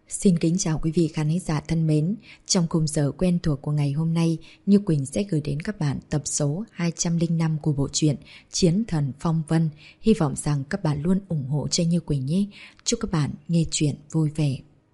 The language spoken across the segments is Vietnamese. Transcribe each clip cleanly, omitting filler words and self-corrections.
Xin kính chào quý vị khán giả thân mến. Trong khung giờ quen thuộc của ngày hôm nay, Như Quỳnh sẽ gửi đến các bạn tập số 205 của bộ truyện Chiến Thần Phong Vân. Hy vọng rằng các bạn luôn ủng hộ cho Như Quỳnh nhé. Chúc các bạn nghe truyện vui vẻ.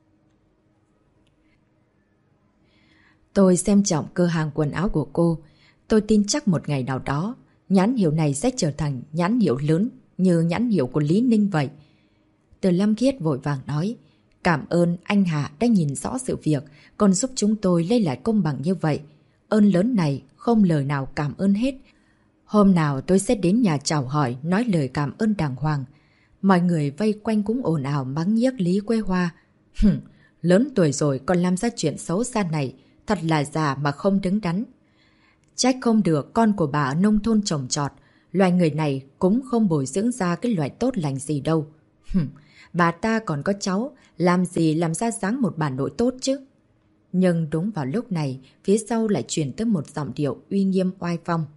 Tôi xem trọng cửa hàng quần áo của cô. Tôi tin chắc một ngày nào đó, nhãn hiệu này sẽ trở thành nhãn hiệu lớn như nhãn hiệu của Lý Ninh vậy. Từ Lâm Khiết vội vàng nói: Cảm ơn anh Hạ đã nhìn rõ sự việc, còn giúp chúng tôi lấy lại công bằng như vậy. Ơn lớn này không lời nào cảm ơn hết. Hôm nào tôi sẽ đến nhà chào hỏi, nói lời cảm ơn đàng hoàng. Mọi người vây quanh cũng ồn ào mắng nhiếc Lý Quế Hoa. Lớn tuổi rồi còn làm ra chuyện xấu xa này, thật là già mà không đứng đắn. Trách không được con của bà ở nông thôn trồng trọt, loài người này cũng không bồi dưỡng ra cái loại tốt lành gì đâu. Bà ta còn có cháu, làm gì làm ra dáng một bà nội tốt chứ. Nhưng đúng vào lúc này, phía sau lại truyền tới một giọng điệu uy nghiêm oai phong.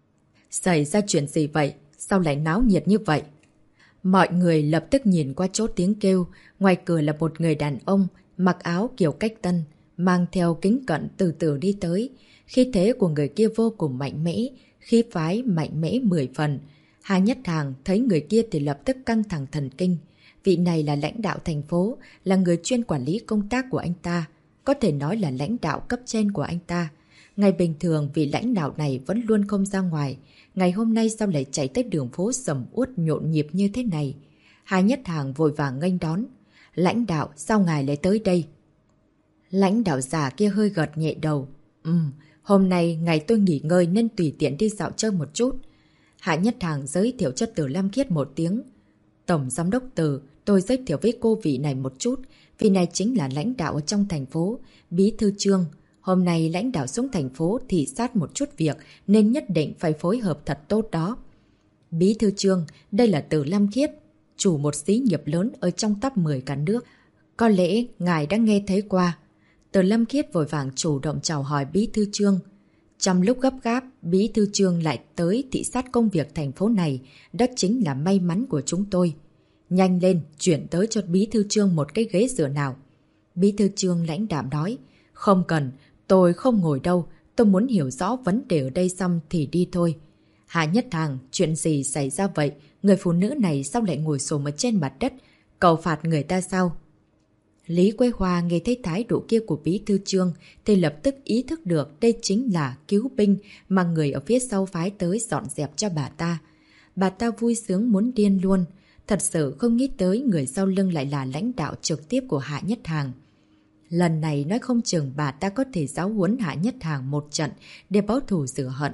Xảy ra chuyện gì vậy? Sao lại náo nhiệt như vậy? Mọi người lập tức nhìn qua chỗ tiếng kêu. Ngoài cửa là một người đàn ông, mặc áo kiểu cách tân, mang theo kính cận từ từ đi tới. Khí thế của người kia vô cùng mạnh mẽ, khí phái mạnh mẽ 10 phần. Hà Nhất Hàng thấy người kia thì lập tức căng thẳng thần kinh. Vị này là lãnh đạo thành phố, là người chuyên quản lý công tác của anh ta. Có thể nói là lãnh đạo cấp trên của anh ta. Ngày bình thường vị lãnh đạo này vẫn luôn không ra ngoài. Ngày hôm nay sao lại chạy tới đường phố sầm uất nhộn nhịp như thế này? Hà Nhất Hàng vội vàng nghênh đón. Lãnh đạo, sao ngài lại tới đây? Lãnh đạo già kia hơi gật nhẹ đầu. Hôm nay ngày tôi nghỉ ngơi nên tùy tiện đi dạo chơi một chút. Hạ Nhất Hàng giới thiệu cho Từ Lam Khiết một tiếng. Tổng giám đốc Từ, tôi giới thiệu với cô vị này một chút. Vị này chính là lãnh đạo ở trong thành phố, Bí thư Trương. Hôm nay lãnh đạo xuống thành phố thị sát một chút việc nên nhất định phải phối hợp thật tốt đó. Bí thư Trương, đây là Từ Lam Khiết, chủ một xí nghiệp lớn ở trong top 10 cả nước. Có lẽ ngài đã nghe thấy qua. Từ Lâm Khiết vội vàng chủ động chào hỏi Bí thư Trương. Trong lúc gấp gáp, Bí thư Trương lại tới thị sát công việc thành phố này. Đó chính là may mắn của chúng tôi. Nhanh lên, chuyển tới cho Bí thư Trương một cái ghế dựa nào. Bí thư Trương lãnh đạm nói. Không cần, tôi không ngồi đâu. Tôi muốn hiểu rõ vấn đề ở đây xong thì đi thôi. Hạ Nhất Hàng, chuyện gì xảy ra vậy? Người phụ nữ này sao lại ngồi xổm ở trên mặt đất? Cậu phạt người ta sao? Lý Quế Hoa nghe thấy thái độ kia của Bí thư Trương thì lập tức ý thức được đây chính là cứu binh mà người ở phía sau phái tới dọn dẹp cho bà ta. Bà ta vui sướng muốn điên luôn. Thật sự không nghĩ tới người sau lưng lại là lãnh đạo trực tiếp của Hạ Nhất Hàng. Lần này nói không chừng bà ta có thể giáo huấn Hạ Nhất Hàng một trận để báo thù rửa hận.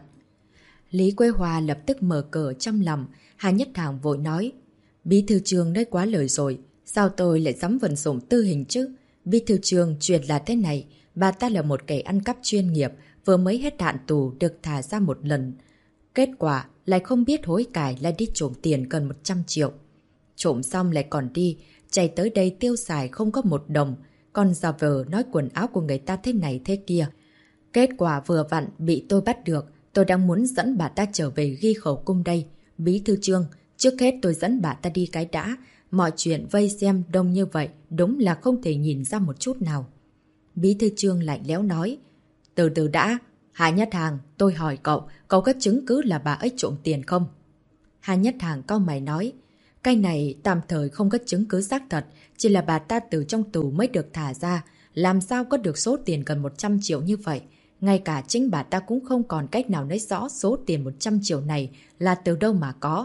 Lý Quế Hoa lập tức mở cờ trong lòng. Hạ Nhất Hàng vội nói. Bí thư Trương nói quá lời rồi. Sao tôi lại dám vận dụng tư hình chứ? Bí thư Trương chuyện là thế này. Bà ta là một kẻ ăn cắp chuyên nghiệp, vừa mới hết hạn tù được thả ra một lần. Kết quả lại không biết hối cải lại đi trộm tiền gần 100 triệu. Trộm xong lại còn đi, chạy tới đây tiêu xài không có một đồng. Còn giả vờ nói quần áo của người ta thế này thế kia. Kết quả vừa vặn bị tôi bắt được. Tôi đang muốn dẫn bà ta trở về ghi khẩu cung đây. Bí thư Trương, trước hết tôi dẫn bà ta đi cái đã. Mọi chuyện vây xem đông như vậy đúng là không thể nhìn ra một chút nào. Bí thư Trương lạnh lẽo nói. Từ từ đã. Hà Nhất Hàng, tôi hỏi cậu, cậu có chứng cứ là bà ấy trộm tiền không? Hà Nhất Hàng cau mày nói. Cái này tạm thời không có chứng cứ xác thật, chỉ là bà ta từ trong tù mới được thả ra. Làm sao có được số tiền gần 100 triệu như vậy? Ngay cả chính bà ta cũng không còn cách nào nói rõ số tiền 100 triệu này là từ đâu mà có.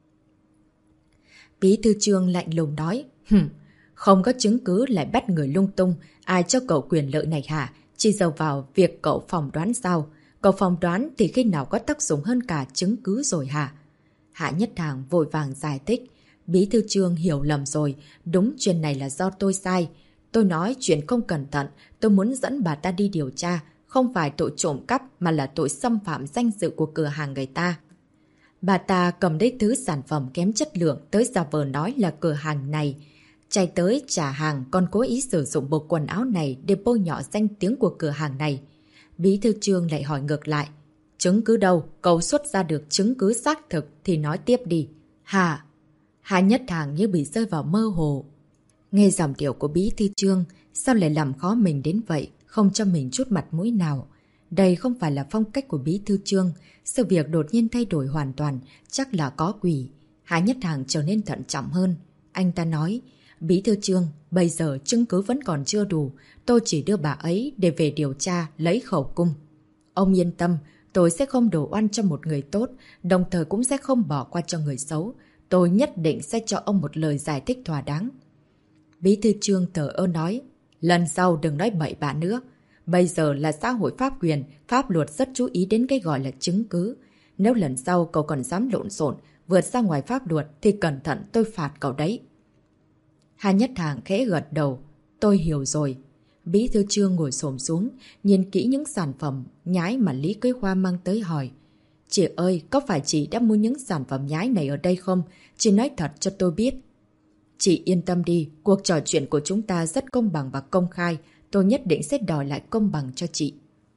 Bí thư Trương lạnh lùng nói. Không có chứng cứ lại bắt người lung tung. Ai cho cậu quyền lợi này hả? Chỉ dầu vào việc cậu phỏng đoán sao? Cậu phỏng đoán thì khi nào có tác dụng hơn cả chứng cứ rồi hả? Hạ Nhất Hàng vội vàng giải thích. Bí thư Trương hiểu lầm rồi. Đúng chuyện này là do tôi sai. Tôi nói chuyện không cẩn thận. Tôi muốn dẫn bà ta đi điều tra. Không phải tội trộm cắp mà là tội xâm phạm danh dự của cửa hàng người ta. Bà ta cầm đấy thứ sản phẩm kém chất lượng tới giả vờ nói là cửa hàng này. Chạy tới trả hàng còn cố ý sử dụng bộ quần áo này để bôi nhọ danh tiếng của cửa hàng này. Bí thư Trương lại hỏi ngược lại. Chứng cứ đâu? Cậu xuất ra được chứng cứ xác thực thì nói tiếp đi. Hà Nhất Hàng như bị rơi vào mơ hồ. Nghe giọng điệu của Bí Thư Trương, sao lại làm khó mình đến vậy, không cho mình chút mặt mũi nào. Đây không phải là phong cách của Bí Thư Trương, sự việc đột nhiên thay đổi hoàn toàn, chắc là có quỷ. Hà Nhất Hàng trở nên thận trọng hơn. Anh ta nói, Bí Thư Trương, bây giờ chứng cứ vẫn còn chưa đủ, tôi chỉ đưa bà ấy để về điều tra, lấy khẩu cung. Ông yên tâm, tôi sẽ không đổ oan cho một người tốt, đồng thời cũng sẽ không bỏ qua cho người xấu. Tôi nhất định sẽ cho ông một lời giải thích thỏa đáng. Bí Thư Trương thờ ơ nói, lần sau đừng nói bậy bạ nữa. Bây giờ là xã hội pháp quyền, pháp luật rất chú ý đến cái gọi là chứng cứ. Nếu lần sau cậu còn dám lộn xộn, vượt ra ngoài pháp luật thì cẩn thận tôi phạt cậu đấy. Hà Nhất Hàng khẽ gật đầu, tôi hiểu rồi. Bí Thư Trương ngồi xổm xuống, nhìn kỹ những sản phẩm nhái mà Lý Quế Hoa mang tới hỏi. Chị ơi, có phải chị đã mua những sản phẩm nhái này ở đây không? Chị nói thật cho tôi biết. Chị yên tâm đi, cuộc trò chuyện của chúng ta rất công bằng và công khai. Tôi nhất định sẽ đòi lại công bằng cho chị.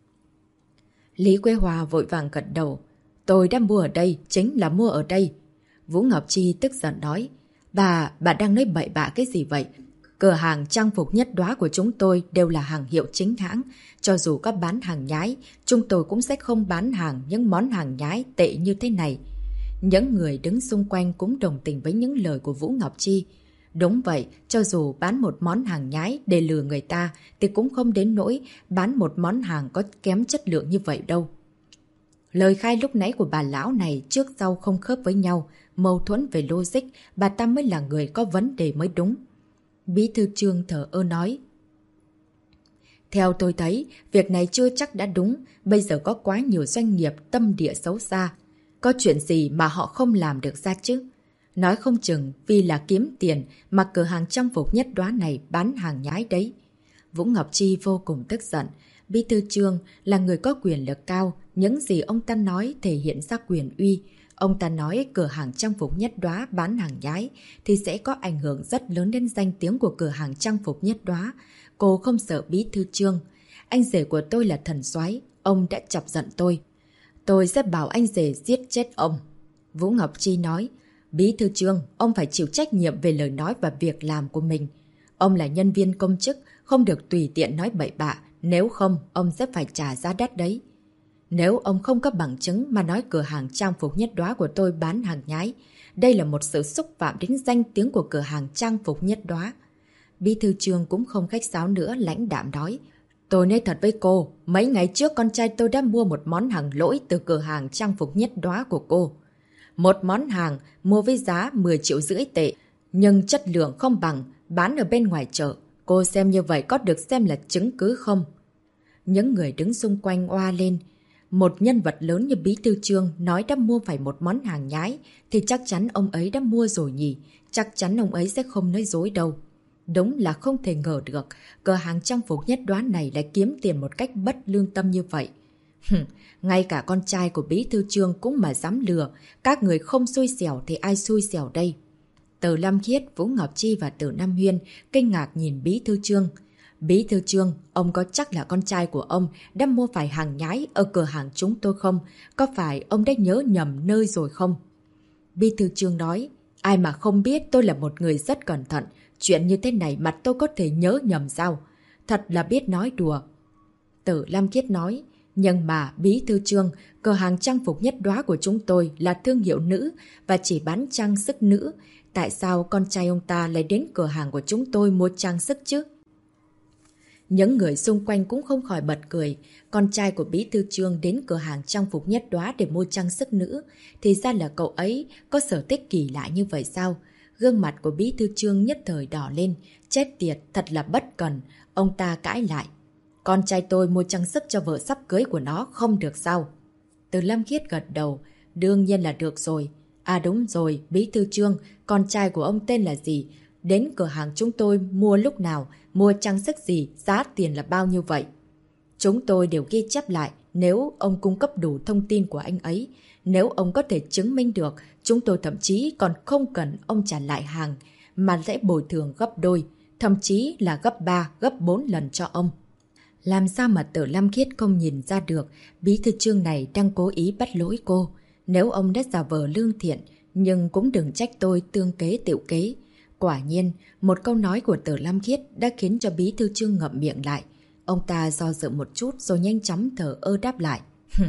Lý Quế Hoa vội vàng gật đầu. Tôi đã mua ở đây, chính là mua ở đây. Vũ Ngọc Chi tức giận nói. Bà đang nói bậy bạ cái gì vậy? Cửa hàng trang phục Nhất Đóa của chúng tôi đều là hàng hiệu chính hãng. Cho dù có bán hàng nhái, chúng tôi cũng sẽ không bán hàng những món hàng nhái tệ như thế này. Những người đứng xung quanh cũng đồng tình với những lời của Vũ Ngọc Chi. Đúng vậy, cho dù bán một món hàng nhái để lừa người ta thì cũng không đến nỗi bán một món hàng có kém chất lượng như vậy đâu. Lời khai lúc nãy của bà lão này trước sau không khớp với nhau, mâu thuẫn về logic, bà ta mới là người có vấn đề mới đúng. Bí Thư Trương thở ơ nói. Theo tôi thấy, việc này chưa chắc đã đúng, bây giờ có quá nhiều doanh nghiệp tâm địa xấu xa. Có chuyện gì mà họ không làm được ra chứ? Nói không chừng vì là kiếm tiền mà cửa hàng trang phục Nhất Đóa này bán hàng nhái đấy. Vũ Ngọc Chi vô cùng tức giận. Bí Thư Trương là người có quyền lực cao, những gì ông ta nói thể hiện ra quyền uy. Ông ta nói cửa hàng trang phục Nhất Đóa bán hàng nhái thì sẽ có ảnh hưởng rất lớn đến danh tiếng của cửa hàng trang phục Nhất Đóa. Cô không sợ Bí Thư Trương. Anh rể của tôi là thần soái, ông đã chọc giận tôi. Tôi sẽ bảo anh rể giết chết ông. Vũ Ngọc Chi nói, Bí Thư Trương, ông phải chịu trách nhiệm về lời nói và việc làm của mình. Ông là nhân viên công chức, không được tùy tiện nói bậy bạ, nếu không, ông sẽ phải trả giá đắt đấy. Nếu ông không có bằng chứng mà nói cửa hàng trang phục Nhất Đóa của tôi bán hàng nhái, đây là một sự xúc phạm đến danh tiếng của cửa hàng trang phục Nhất Đóa. Bí Thư Trương cũng không khách sáo nữa, lãnh đạm nói. Tôi nói thật với cô, mấy ngày trước con trai tôi đã mua một món hàng lỗi từ cửa hàng trang phục Nhất Đóa của cô. Một món hàng mua với giá 10,5 triệu tệ, nhưng chất lượng không bằng, bán ở bên ngoài chợ. Cô xem như vậy có được xem là chứng cứ không? Những người đứng xung quanh oa lên. Một nhân vật lớn như Bí Thư Trương nói đã mua phải một món hàng nhái, thì chắc chắn ông ấy đã mua rồi nhỉ. Chắc chắn ông ấy sẽ không nói dối đâu. Đúng là không thể ngờ được, cửa hàng trang phục Nhất Đóa này lại kiếm tiền một cách bất lương tâm như vậy. Ngay cả con trai của Bí Thư Trương cũng mà dám lừa, các người không xui xẻo thì ai xui xẻo đây? Từ Lâm Khiết, Vũ Ngọc Chi và Từ Nam Huyên kinh ngạc nhìn Bí Thư Trương. Bí Thư Trương, ông có chắc là con trai của ông đã mua phải hàng nhái ở cửa hàng chúng tôi không? Có phải ông đã nhớ nhầm nơi rồi không? Bí Thư Trương nói, ai mà không biết tôi là một người rất cẩn thận. Chuyện như thế này mà tôi có thể nhớ nhầm sao? Thật là biết nói đùa. Từ Lam Khiết nói, nhưng mà Bí Thư Trương, cửa hàng trang phục Nhất Đóa của chúng tôi là thương hiệu nữ và chỉ bán trang sức nữ. Tại sao con trai ông ta lại đến cửa hàng của chúng tôi mua trang sức chứ? Những người xung quanh cũng không khỏi bật cười. Con trai của Bí Thư Trương đến cửa hàng trang phục Nhất Đóa để mua trang sức nữ. Thì ra là cậu ấy có sở thích kỳ lạ như vậy sao? Gương mặt của Bí Thư Trương nhất thời đỏ lên. Chết tiệt, thật là bất cần. Ông ta cãi lại. Con trai tôi mua trang sức cho vợ sắp cưới của nó không được sao? Từ Lâm Khiết gật đầu. Đương nhiên là được rồi. À đúng rồi, Bí Thư Trương, con trai của ông tên là gì? Đến cửa hàng chúng tôi mua lúc nào, mua trang sức gì, giá tiền là bao nhiêu vậy? Chúng tôi đều ghi chép lại nếu ông cung cấp đủ thông tin của anh ấy. Nếu ông có thể chứng minh được, chúng tôi thậm chí còn không cần ông trả lại hàng, mà sẽ bồi thường gấp đôi, thậm chí là gấp 3, gấp 4 lần cho ông. Làm sao mà Tử Lam Khiết không nhìn ra được Bí Thư Trương này đang cố ý bắt lỗi cô. Nếu ông đã giả vờ lương thiện, nhưng cũng đừng trách tôi tương kế tiểu kế. Quả nhiên, một câu nói của Từ Lam Khiết đã khiến cho Bí thư Trương ngậm miệng lại. Ông ta do dự một chút rồi nhanh chóng thở ơ đáp lại.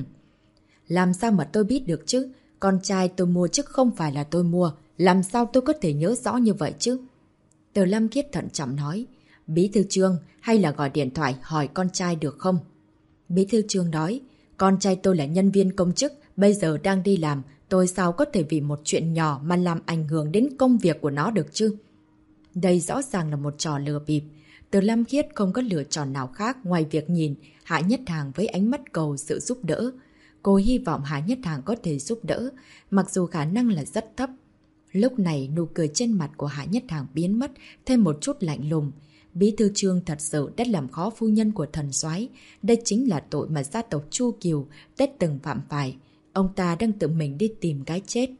Làm sao mà tôi biết được chứ? Con trai tôi mua chứ không phải là tôi mua. Làm sao tôi có thể nhớ rõ như vậy chứ? Từ Lam Khiết thận trọng nói. Bí thư Trương, hay là gọi điện thoại hỏi con trai được không? Bí thư Trương nói. Con trai tôi là nhân viên công chức, bây giờ đang đi làm. Tôi sao có thể vì một chuyện nhỏ mà làm ảnh hưởng đến công việc của nó được chứ? Đây rõ ràng là một trò lừa bịp. Từ Lam Khiết không có lựa chọn nào khác ngoài việc nhìn Hạ Nhất Hàng với ánh mắt cầu sự giúp đỡ. Cô hy vọng Hạ Nhất Hàng có thể giúp đỡ, mặc dù khả năng là rất thấp. Lúc này nụ cười trên mặt của Hạ Nhất Hàng biến mất, thêm một chút lạnh lùng. Bí thư Trương thật sự đã làm khó phu nhân của thần soái. Đây chính là tội mà gia tộc Chu Kiều đã từng phạm phải. Ông ta đang tự mình đi tìm cái chết.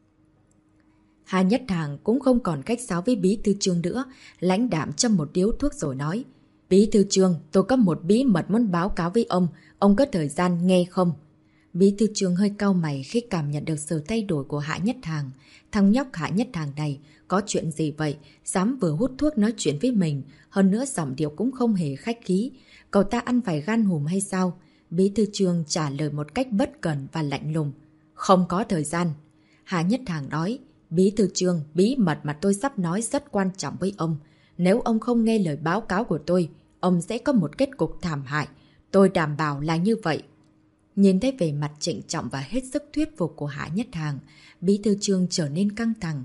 Hạ Nhất Hàng cũng không còn khách sáo với Bí thư Trương nữa, lãnh đạm châm một điếu thuốc rồi nói. Bí thư Trương, tôi có một bí mật muốn báo cáo với ông có thời gian nghe không? Bí thư Trương hơi cau mày khi cảm nhận được sự thay đổi của Hạ Nhất Hàng. Thằng nhóc Hạ Nhất Hàng này, có chuyện gì vậy? Dám vừa hút thuốc nói chuyện với mình, hơn nữa giọng điệu cũng không hề khách khí. Cậu ta ăn phải gan hùm hay sao? Bí thư Trương trả lời một cách bất cần và lạnh lùng. Không có thời gian. Hạ Nhất Hàng nói. Bí thư Trương, bí mật mà tôi sắp nói rất quan trọng với ông. Nếu ông không nghe lời báo cáo của tôi, ông sẽ có một kết cục thảm hại. Tôi đảm bảo là như vậy. Nhìn thấy vẻ mặt trịnh trọng và hết sức thuyết phục của Hạ Nhất Hàng, Bí thư Trương trở nên căng thẳng.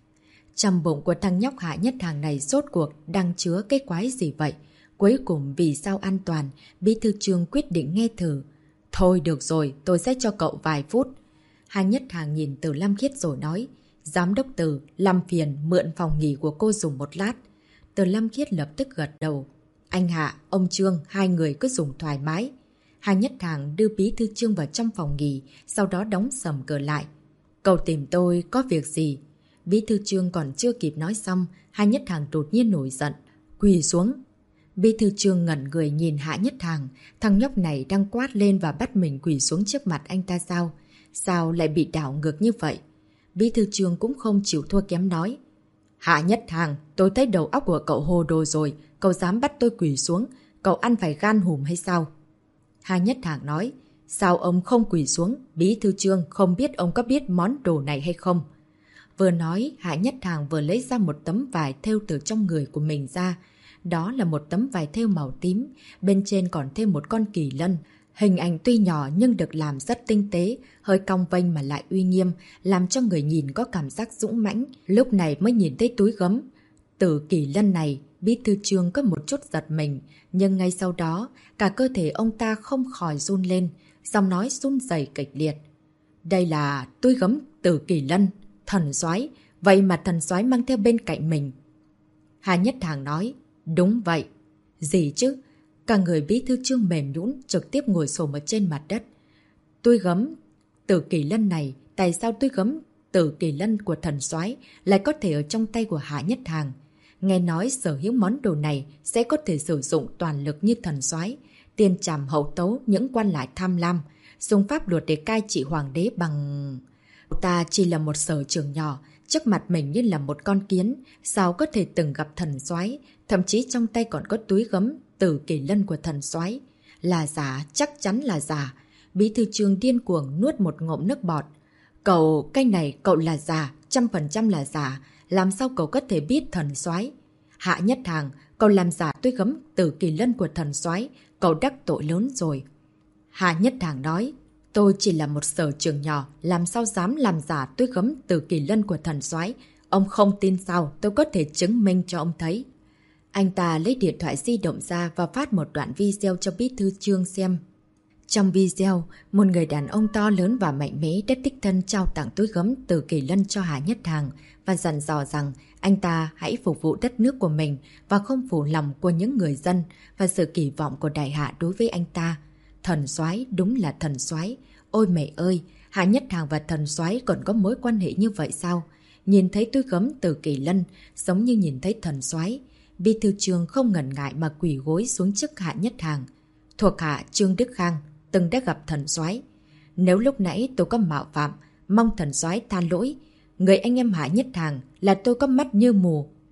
Trong bụng của thằng nhóc Hạ Nhất Hàng này rốt cuộc đang chứa cái quái gì vậy? Cuối cùng vì sao an toàn, Bí thư Trương quyết định nghe thử. Thôi được rồi, tôi sẽ cho cậu vài phút. Hạ Nhất Hàng nhìn Từ Lam Khiết rồi nói. Giám đốc Từ, làm phiền mượn phòng nghỉ của cô dùng một lát. Từ Lam Khiết lập tức gật đầu. Anh Hạ, ông Trương, hai người cứ dùng thoải mái. Hạ Nhất Hàng đưa Bí thư Trương vào trong phòng nghỉ, sau đó đóng sầm cửa lại. Cậu tìm tôi có việc gì? Bí thư Trương còn chưa kịp nói xong, Hạ Nhất Hàng đột nhiên nổi giận. Quỳ xuống. Bí thư Trương ngẩn người nhìn Hạ Nhất Hàng. Thằng nhóc này đang quát lên và bắt mình quỳ xuống trước mặt anh ta sao? Sao lại bị đảo ngược như vậy? Bí thư Trương cũng không chịu thua kém nói. Hạ Nhất Hàng, tôi thấy đầu óc của cậu hồ đồ rồi. Cậu dám bắt tôi quỳ xuống. Cậu ăn phải gan hùm hay sao? Hạ Nhất Hàng nói. Sao ông không quỳ xuống? Bí thư Trương không biết ông có biết món đồ này hay không? Vừa nói, Hạ Nhất Hàng vừa lấy ra một tấm vải thêu từ trong người của mình ra. Đó là một tấm vải thêu màu tím. Bên trên còn thêm một con kỳ lân. Hình ảnh tuy nhỏ nhưng được làm rất tinh tế, hơi cong vênh mà lại uy nghiêm, làm cho người nhìn có cảm giác dũng mãnh. Lúc này mới nhìn thấy túi gấm. Từ kỳ lân này, Bí thư Trương có một chút giật mình, nhưng ngay sau đó, cả cơ thể ông ta không khỏi run lên, giọng nói run rẩy kịch liệt. Đây là túi gấm Từ kỳ lân, thần soái, vậy mà thần soái mang theo bên cạnh mình. Hạ Nhất Hàng nói, đúng vậy. Gì chứ? Cả người Bí thư Trương mềm nhũn trực tiếp ngồi xổm ở trên mặt đất. Túi gấm Từ kỳ lân này, tại sao túi gấm Từ kỳ lân của thần soái lại có thể ở trong tay của Hạ Nhất Hàng? Nghe nói sở hữu món đồ này sẽ có thể sử dụng toàn lực như thần soái, tiền trảm hậu tấu những quan lại tham lam, dùng pháp luật để cai trị hoàng đế bằng... Ta chỉ là một sở trường nhỏ, trước mặt mình như là một con kiến, sao có thể từng gặp thần soái, thậm chí trong tay còn có túi gấm Từ kỳ lân của thần soái. Là giả, chắc chắn là giả. Bí thư Trương điên cuồng nuốt một ngụm nước bọt. Cậu, cái này cậu là giả, 100% là giả. Làm sao cậu có thể biết thần soái? Hạ Nhất Hàng, cậu làm giả túi gấm Từ kỳ lân của thần soái, cậu đắc tội lớn rồi. Hạ Nhất Hàng nói, tôi chỉ là một sở trường nhỏ, làm sao dám làm giả túi gấm Từ kỳ lân của thần soái? Ông không tin sao, tôi có thể chứng minh cho ông thấy. Anh ta lấy điện thoại di động ra và phát một đoạn video cho Bí thư Trương xem. Trong video, một người đàn ông to lớn và mạnh mẽ đã đích thân trao tặng túi gấm Từ kỳ lân cho Hạ Nhất Hàng và dặn dò rằng anh ta hãy phục vụ đất nước của mình và không phụ lòng của những người dân và sự kỳ vọng của đại hạ đối với anh ta. Thần soái, đúng là thần soái. Ôi mẹ ơi, Hạ Nhất Hàng và thần soái còn có mối quan hệ như vậy sao? Nhìn thấy túi gấm Từ kỳ lân, giống như nhìn thấy thần soái. Bí thư Trương không ngần ngại mà quỳ gối xuống trước Hạ Nhất Hàng. Thuộc hạ Trương Đức Khang từng đã gặp thần soái. Nếu lúc nãy tôi có mạo phạm, mong thần soái tha lỗi. Người anh em Hạ Nhất Hàng là tôi có mắt như mù,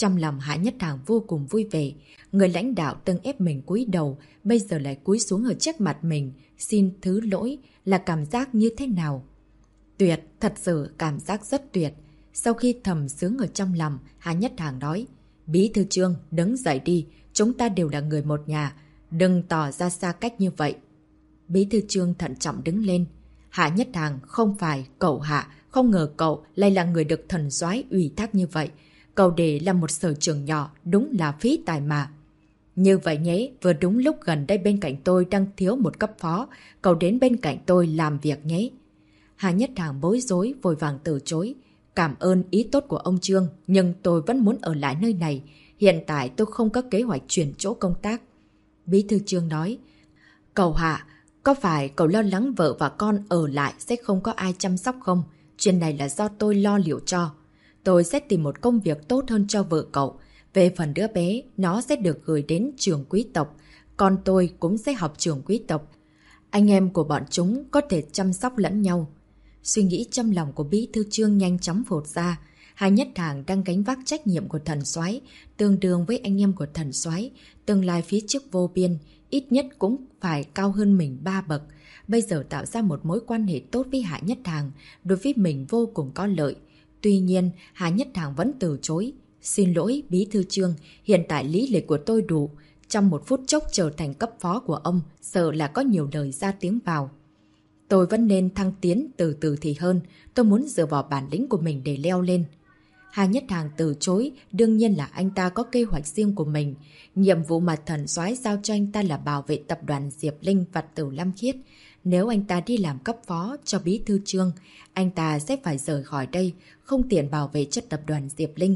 Trong lòng Hạ Nhất Hàng vô cùng vui vẻ. Người lãnh đạo từng ép mình cúi đầu, bây giờ lại cúi xuống ở trước mặt mình, xin thứ lỗi, là cảm giác như thế nào? Tuyệt, thật sự cảm giác rất tuyệt. Sau khi thầm sướng ở trong lòng, Hạ Nhất Hàng nói, Bí thư Trương, đứng dậy đi, chúng ta đều là người một nhà, đừng tỏ ra xa cách như vậy. Bí thư Trương thận trọng đứng lên. Hạ Nhất Hàng, không phải, cậu Hạ, không ngờ cậu lại là người được thần soái ủy thác như vậy. Cậu để là một sở trường nhỏ, đúng là phí tài mà. Như vậy nhé, vừa đúng lúc gần đây bên cạnh tôi đang thiếu một cấp phó, cậu đến bên cạnh tôi làm việc nhé. Hạ Nhất Hàng bối rối, vội vàng từ chối. Cảm ơn ý tốt của ông Trương, nhưng tôi vẫn muốn ở lại nơi này. Hiện tại tôi không có kế hoạch chuyển chỗ công tác. Bí thư Trương nói, cậu Hạ, có phải cậu lo lắng vợ và con ở lại sẽ không có ai chăm sóc không? Chuyện này là do tôi lo liệu cho. Tôi sẽ tìm một công việc tốt hơn cho vợ cậu. Về phần đứa bé, nó sẽ được gửi đến trường quý tộc. Còn tôi cũng sẽ học trường quý tộc. Anh em của bọn chúng có thể chăm sóc lẫn nhau. Suy nghĩ trong lòng của Bí thư Trương nhanh chóng phột ra. Hạ Nhất Hàng đang gánh vác trách nhiệm của thần soái, tương đương với anh em của thần soái, tương lai phía trước vô biên, ít nhất cũng phải cao hơn mình 3 bậc. Bây giờ tạo ra một mối quan hệ tốt với Hạ Nhất Hàng, đối với mình vô cùng có lợi. Tuy nhiên, Hạ Nhất Hàng vẫn từ chối. Xin lỗi, Bí thư Trương, hiện tại lý lịch của tôi đủ. Trong một phút chốc trở thành cấp phó của ông, sợ là có nhiều lời ra tiếng vào. Tôi vẫn nên thăng tiến từ từ thì hơn. Tôi muốn dựa vào bản lĩnh của mình để leo lên. Hạ Nhất Hàng từ chối, đương nhiên là anh ta có kế hoạch riêng của mình. Nhiệm vụ mà thần soái giao cho anh ta là bảo vệ tập đoàn Diệp Linh và Tử Lam Khiết. Nếu anh ta đi làm cấp phó cho Bí thư Trương, anh ta sẽ phải rời khỏi đây, không tiện bảo vệ cho tập đoàn Diệp Linh.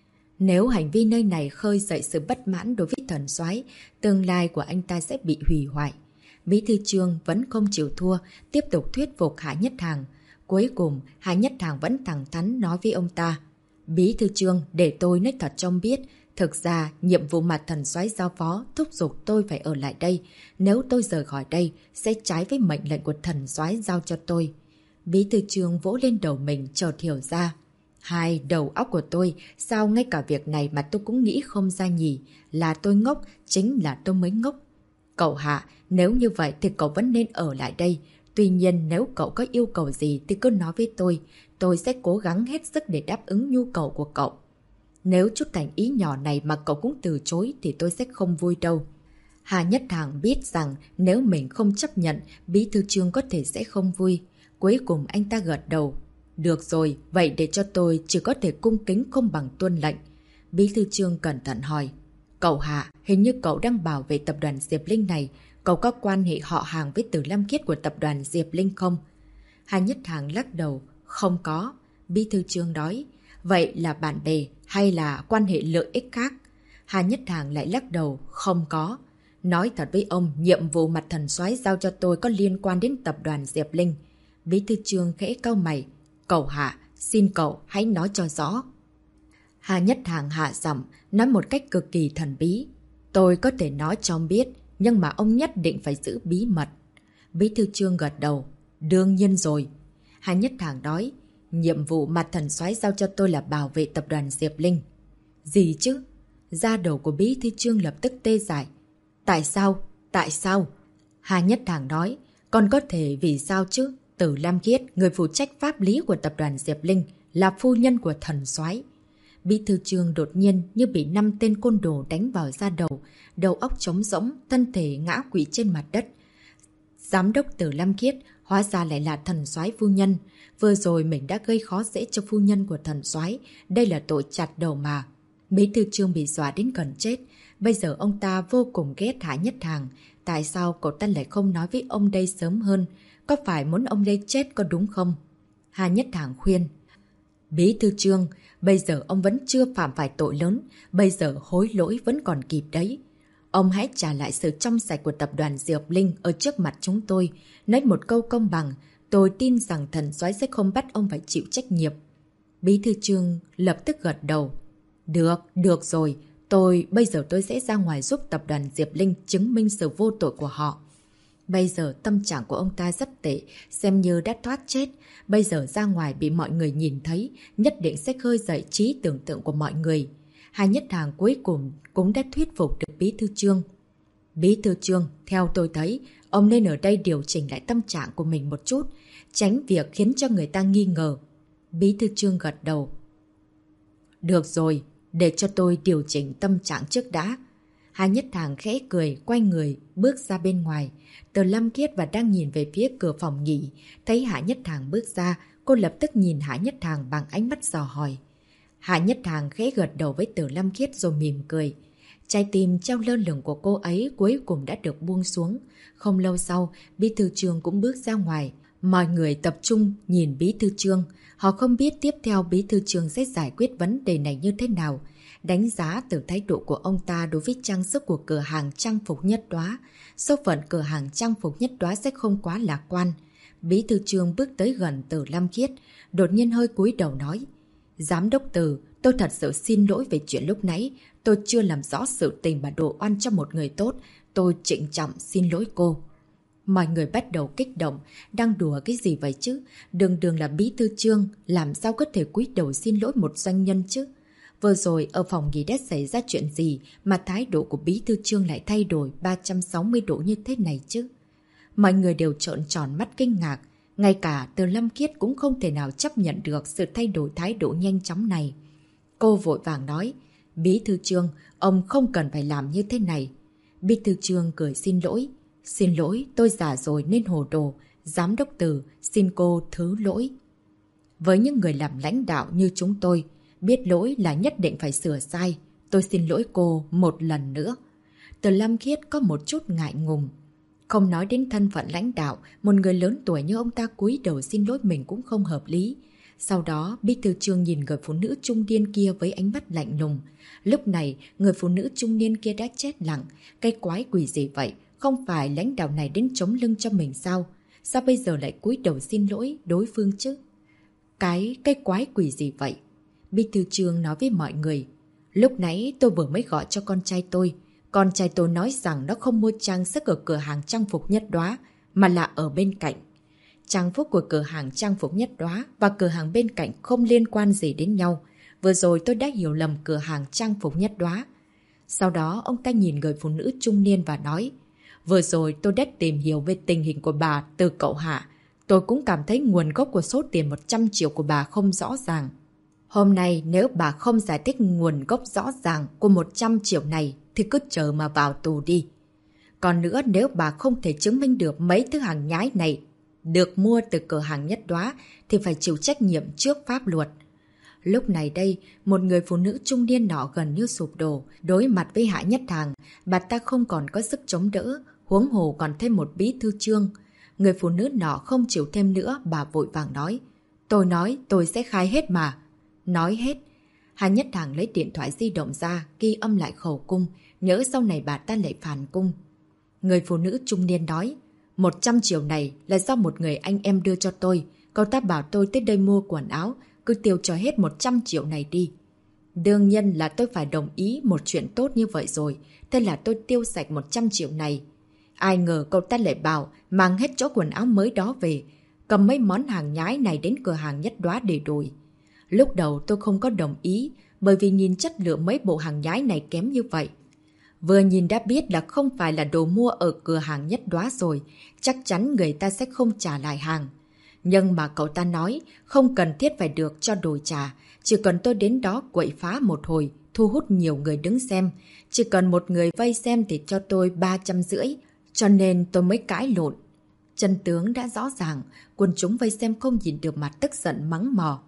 Nếu hành vi nơi này khơi dậy sự bất mãn đối với thần soái, tương lai của anh ta sẽ bị hủy hoại. Bí thư Trương vẫn không chịu thua, tiếp tục thuyết phục Hạ Nhất Hàng. Cuối cùng, Hạ Nhất Hàng vẫn thẳng thắn nói với ông ta, Bí thư Trương, để tôi nói thật cho ông biết, thực ra nhiệm vụ mà thần soái giao phó thúc giục tôi phải ở lại đây. Nếu tôi rời khỏi đây, sẽ trái với mệnh lệnh của thần soái giao cho tôi. Bí thư Trương vỗ lên đầu mình chợt hiểu ra. Hai, đầu óc của tôi, sao ngay cả việc này mà tôi cũng nghĩ không ra nhỉ? Là tôi ngốc, chính là tôi mới ngốc. Cậu Hạ, nếu như vậy thì cậu vẫn nên ở lại đây. Tuy nhiên nếu cậu có yêu cầu gì thì cứ nói với tôi sẽ cố gắng hết sức để đáp ứng nhu cầu của cậu. Nếu chút thành ý nhỏ này mà cậu cũng từ chối thì tôi sẽ không vui đâu. Hạ Nhất Hàng biết rằng nếu mình không chấp nhận, Bí thư Trương có thể sẽ không vui. Cuối cùng anh ta gật đầu. Được rồi, vậy để cho tôi chỉ có thể cung kính không bằng tuân lệnh. Bí thư Trương cẩn thận hỏi. Cậu Hạ, hình như cậu đang bảo vệ tập đoàn Diệp Linh này. Cậu có quan hệ họ hàng với Tử Lam Khiết của tập đoàn Diệp Linh không? Hạ Nhất Hàng lắc đầu. Không có. Bí thư Trương nói. Vậy là bạn bè hay là quan hệ lợi ích khác? Hạ Nhất Hàng lại lắc đầu. Không có. Nói thật với ông, nhiệm vụ mặt thần soái giao cho tôi có liên quan đến tập đoàn Diệp Linh. Bí thư Trương khẽ cau mày. Cậu Hạ, xin cậu hãy nói cho rõ. Hạ Nhất Hàng hạ giọng, nói một cách cực kỳ thần bí. Tôi có thể nói cho ông biết, nhưng mà ông nhất định phải giữ bí mật. Bí thư Trương gật đầu. Đương nhiên rồi. Hạ Nhất Hàng nói, nhiệm vụ mà thần soái giao cho tôi là bảo vệ tập đoàn Diệp Linh. Gì chứ? Da đầu của Bí thư Trương lập tức tê dại. Tại sao? Tại sao? Hạ Nhất Hàng nói, còn có thể vì sao chứ? Tử Lam Khiết, người phụ trách pháp lý của tập đoàn Diệp Linh, là phu nhân của thần soái. Bí thư Trương đột nhiên như bị 5 tên côn đồ đánh vào da đầu óc trống rỗng, thân thể ngã quỵ trên mặt đất. Giám đốc Tử Lam Khiết hóa ra lại là thần soái phu nhân. Vừa rồi mình đã gây khó dễ cho phu nhân của thần soái, đây là tội chặt đầu mà. Bí thư Trương bị dọa đến gần chết. Bây giờ ông ta vô cùng ghét Hạ Nhất Hàng. Tại sao cậu ta lại không nói với ông đây sớm hơn? Có phải muốn ông đây chết có đúng không? Hạ Nhất Hàng khuyên. Bí thư Trương, bây giờ ông vẫn chưa phạm phải tội lớn. Bây giờ hối lỗi vẫn còn kịp đấy. Ông hãy trả lại sự trong sạch của tập đoàn Diệp Linh ở trước mặt chúng tôi. Nói một câu công bằng, tôi tin rằng thần soái sẽ không bắt ông phải chịu trách nhiệm. Bí thư Trương lập tức gật đầu. Được rồi. Bây giờ tôi sẽ ra ngoài giúp tập đoàn Diệp Linh chứng minh sự vô tội của họ. Bây giờ tâm trạng của ông ta rất tệ, xem như đã thoát chết. Bây giờ ra ngoài bị mọi người nhìn thấy, nhất định sẽ khơi dậy trí tưởng tượng của mọi người. Hà Nhất Hàng cuối cùng cũng đã thuyết phục được Bí Thư Chương. Bí Thư Chương, theo tôi thấy, ông nên ở đây điều chỉnh lại tâm trạng của mình một chút, tránh việc khiến cho người ta nghi ngờ. Bí Thư Chương gật đầu. Được rồi, để cho tôi điều chỉnh tâm trạng trước đã. Hà Nhất Hàng khẽ cười, quay người, bước ra bên ngoài. Từ Lâm Khiết và đang nhìn về phía cửa phòng nghỉ. Thấy Hạ Nhất Hàng bước ra, cô lập tức nhìn Hạ Nhất Hàng bằng ánh mắt dò hỏi. Hạ Nhất Hàng khẽ gật đầu với Từ Lâm Khiết rồi mỉm cười. Trái tim treo lơ lửng của cô ấy cuối cùng đã được buông xuống. Không lâu sau, Bí Thư Chương cũng bước ra ngoài. Mọi người tập trung nhìn Bí Thư Chương. Họ không biết tiếp theo Bí Thư Chương sẽ giải quyết vấn đề này như thế nào. Đánh giá từ thái độ của ông ta đối với trang sức của cửa hàng trang phục Nhất Đóa, số phận cửa hàng trang phục Nhất Đóa sẽ không quá lạc quan. Bí Thư Chương bước tới gần Từ Lâm Khiết, đột nhiên hơi cúi đầu nói. Giám đốc Từ, tôi thật sự xin lỗi về chuyện lúc nãy. Tôi chưa làm rõ sự tình mà đổ oan cho một người tốt. Tôi trịnh trọng xin lỗi cô. Mọi người bắt đầu kích động. Đang đùa cái gì vậy chứ? Đường đường là Bí Thư Chương, làm sao có thể cúi đầu xin lỗi một doanh nhân chứ? Vừa rồi ở phòng nghỉ đã xảy ra chuyện gì mà thái độ của Bí Thư Chương lại thay đổi 360 độ như thế này chứ? Mọi người đều trợn tròn mắt kinh ngạc. Ngay cả Từ Lâm Khiết cũng không thể nào chấp nhận được sự thay đổi thái độ nhanh chóng này. Cô vội vàng nói, Bí Thư Chương, ông không cần phải làm như thế này. Bí Thư Chương cười xin lỗi. Xin lỗi, tôi già rồi nên hồ đồ. Giám đốc Từ, xin cô thứ lỗi. Với những người làm lãnh đạo như chúng tôi, biết lỗi là nhất định phải sửa sai. Tôi xin lỗi cô một lần nữa. Từ Lâm Khiết có một chút ngại ngùng. Không nói đến thân phận lãnh đạo, một người lớn tuổi như ông ta cúi đầu xin lỗi mình cũng không hợp lý. Sau đó, Bí Thư Chương nhìn người phụ nữ trung niên kia với ánh mắt lạnh lùng. Lúc này, người phụ nữ trung niên kia đã chết lặng. Cái quái quỷ gì vậy? Không phải lãnh đạo này đến chống lưng cho mình sao? Sao bây giờ lại cúi đầu xin lỗi đối phương chứ? Cái quái quỷ gì vậy? Bí Thư Chương nói với mọi người. Lúc nãy tôi vừa mới gọi cho con trai tôi. Con trai tôi nói rằng nó không mua trang sức ở cửa hàng trang phục Nhất Đóa, mà là ở bên cạnh. Trang phục của cửa hàng trang phục Nhất Đóa và cửa hàng bên cạnh không liên quan gì đến nhau. Vừa rồi tôi đã hiểu lầm cửa hàng trang phục Nhất Đóa. Sau đó ông ta nhìn người phụ nữ trung niên và nói. Vừa rồi tôi đã tìm hiểu về tình hình của bà từ cậu Hạ. Tôi cũng cảm thấy nguồn gốc của số tiền 100 triệu của bà không rõ ràng. Hôm nay nếu bà không giải thích nguồn gốc rõ ràng của 100 triệu này thì cứ chờ mà vào tù đi. Còn nữa, nếu bà không thể chứng minh được mấy thứ hàng nhái này được mua từ cửa hàng Nhất Đóa thì phải chịu trách nhiệm trước pháp luật. Lúc này đây, một người phụ nữ trung niên nọ gần như sụp đổ. Đối mặt với Hạ Nhất Hàng, bà ta không còn có sức chống đỡ, huống hồ còn thêm một Bí Thư Chương. Người phụ nữ nọ không chịu thêm nữa, bà vội vàng nói. Tôi nói tôi sẽ khai hết mà. Nói hết. Hạ Nhất Hàng lấy điện thoại di động ra, ghi âm lại khẩu cung, nhớ sau này bà ta lại phản cung. Người phụ nữ trung niên nói, 100 triệu này là do một người anh em đưa cho tôi. Cậu ta bảo tôi tới đây mua quần áo, cứ tiêu cho hết 100 triệu này đi. Đương nhiên là tôi phải đồng ý một chuyện tốt như vậy rồi, thế là tôi tiêu sạch 100 triệu này. Ai ngờ cậu ta lại bảo mang hết chỗ quần áo mới đó về, cầm mấy món hàng nhái này đến cửa hàng Nhất Đóa để đổi. Lúc đầu tôi không có đồng ý, bởi vì nhìn chất lượng mấy bộ hàng nhái này kém như vậy. Vừa nhìn đã biết là không phải là đồ mua ở cửa hàng Nhất Đóa rồi, chắc chắn người ta sẽ không trả lại hàng. Nhưng mà cậu ta nói không cần thiết phải được cho đổi trả, chỉ cần tôi đến đó quậy phá một hồi, thu hút nhiều người đứng xem. Chỉ cần một người vây xem thì cho tôi 350, cho nên tôi mới cãi lộn. Chân tướng đã rõ ràng, quần chúng vây xem không nhìn được mặt tức giận mắng mỏ.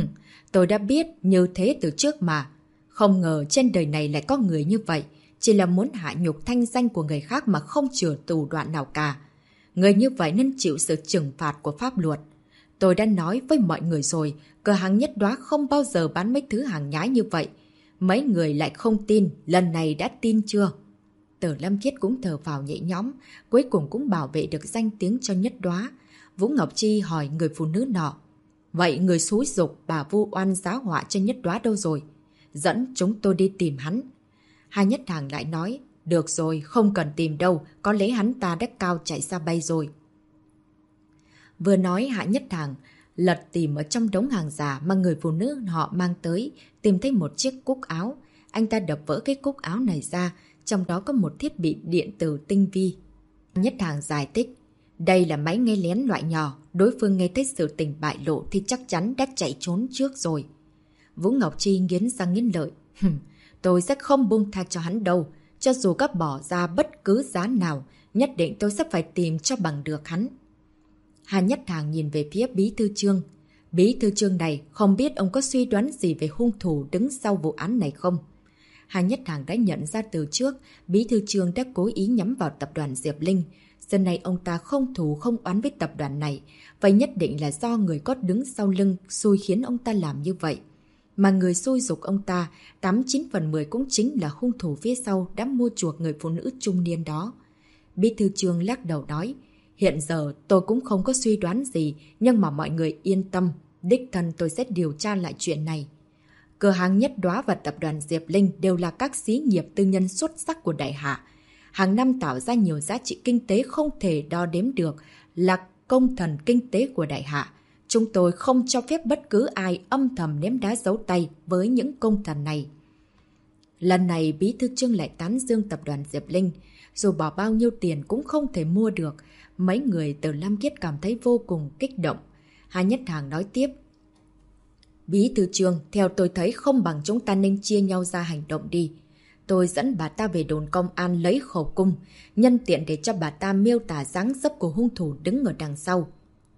Tôi đã biết như thế từ trước mà. Không ngờ trên đời này lại có người như vậy, chỉ là muốn hạ nhục thanh danh của người khác mà không chừa tù đoạn nào cả. Người như vậy nên chịu sự trừng phạt của pháp luật. Tôi đã nói với mọi người rồi, cửa hàng Nhất Đóa không bao giờ bán mấy thứ hàng nhái như vậy. Mấy người lại không tin, lần này đã tin chưa? Từ Lâm Khiết cũng thở vào nhẹ nhõm, cuối cùng cũng bảo vệ được danh tiếng cho Nhất Đóa. Vũ Ngọc Chi hỏi người phụ nữ nọ. Vậy người xúi giục bà vu oan giáo họa cho Nhất Đóa đâu rồi? Dẫn chúng tôi đi tìm hắn. Hà Nhất Hàng lại nói, được rồi, không cần tìm đâu, có lẽ hắn ta đã cao chạy xa bay rồi. Vừa nói Hạ Nhất Hàng lật tìm ở trong đống hàng giả mà người phụ nữ họ mang tới, tìm thấy một chiếc cúc áo. anh ta đập vỡ cái cúc áo này ra, trong đó có một thiết bị điện tử tinh vi. Nhất Hàng giải thích, đây là máy nghe lén loại nhỏ, đối phương nghe thấy sự tình bại lộ thì chắc chắn đã chạy trốn trước rồi. Vũ Ngọc Chi nghiến răng nghiến lợi, tôi sẽ không buông tha cho hắn đâu, cho dù các bỏ ra bất cứ giá nào, nhất định tôi sẽ phải tìm cho bằng được hắn. Hà Nhất Hàng nhìn về phía Bí Thư Trương. Bí Thư Trương này không biết ông có suy đoán gì về hung thủ đứng sau vụ án này không? Hà Nhất Hàng đã nhận ra từ trước, Bí Thư Trương đã cố ý nhắm vào tập đoàn Diệp Linh. Giờ này ông ta không thù không oán với tập đoàn này, vậy nhất định là do người có đứng sau lưng xui khiến ông ta làm như vậy. Mà người xui giục ông ta, 89/10 cũng chính là hung thủ phía sau đã mua chuộc người phụ nữ trung niên đó. Bí Thư Trương lắc đầu nói, hiện giờ tôi cũng không có suy đoán gì, nhưng mà mọi người yên tâm, đích thân tôi sẽ điều tra lại chuyện này. Cửa hàng Nhất Đóa và tập đoàn Diệp Linh đều là các xí nghiệp tư nhân xuất sắc của Đại Hạ. Hàng năm tạo ra nhiều giá trị kinh tế không thể đo đếm được, là công thần kinh tế của Đại Hạ. Chúng tôi không cho phép bất cứ ai âm thầm ném đá giấu tay với những công thần này. Lần này Bí Thư Trương lại tán dương tập đoàn Diệp Linh. Dù bỏ bao nhiêu tiền cũng không thể mua được. Mấy người từ Lam Khiết cảm thấy vô cùng kích động. Hà Nhất Hàng nói tiếp. Bí Thư Trương, theo tôi thấy không bằng chúng ta nên chia nhau ra hành động đi. Tôi dẫn bà ta về đồn công an lấy khẩu cung, nhân tiện để cho bà ta miêu tả dáng dấp của hung thủ đứng ở đằng sau.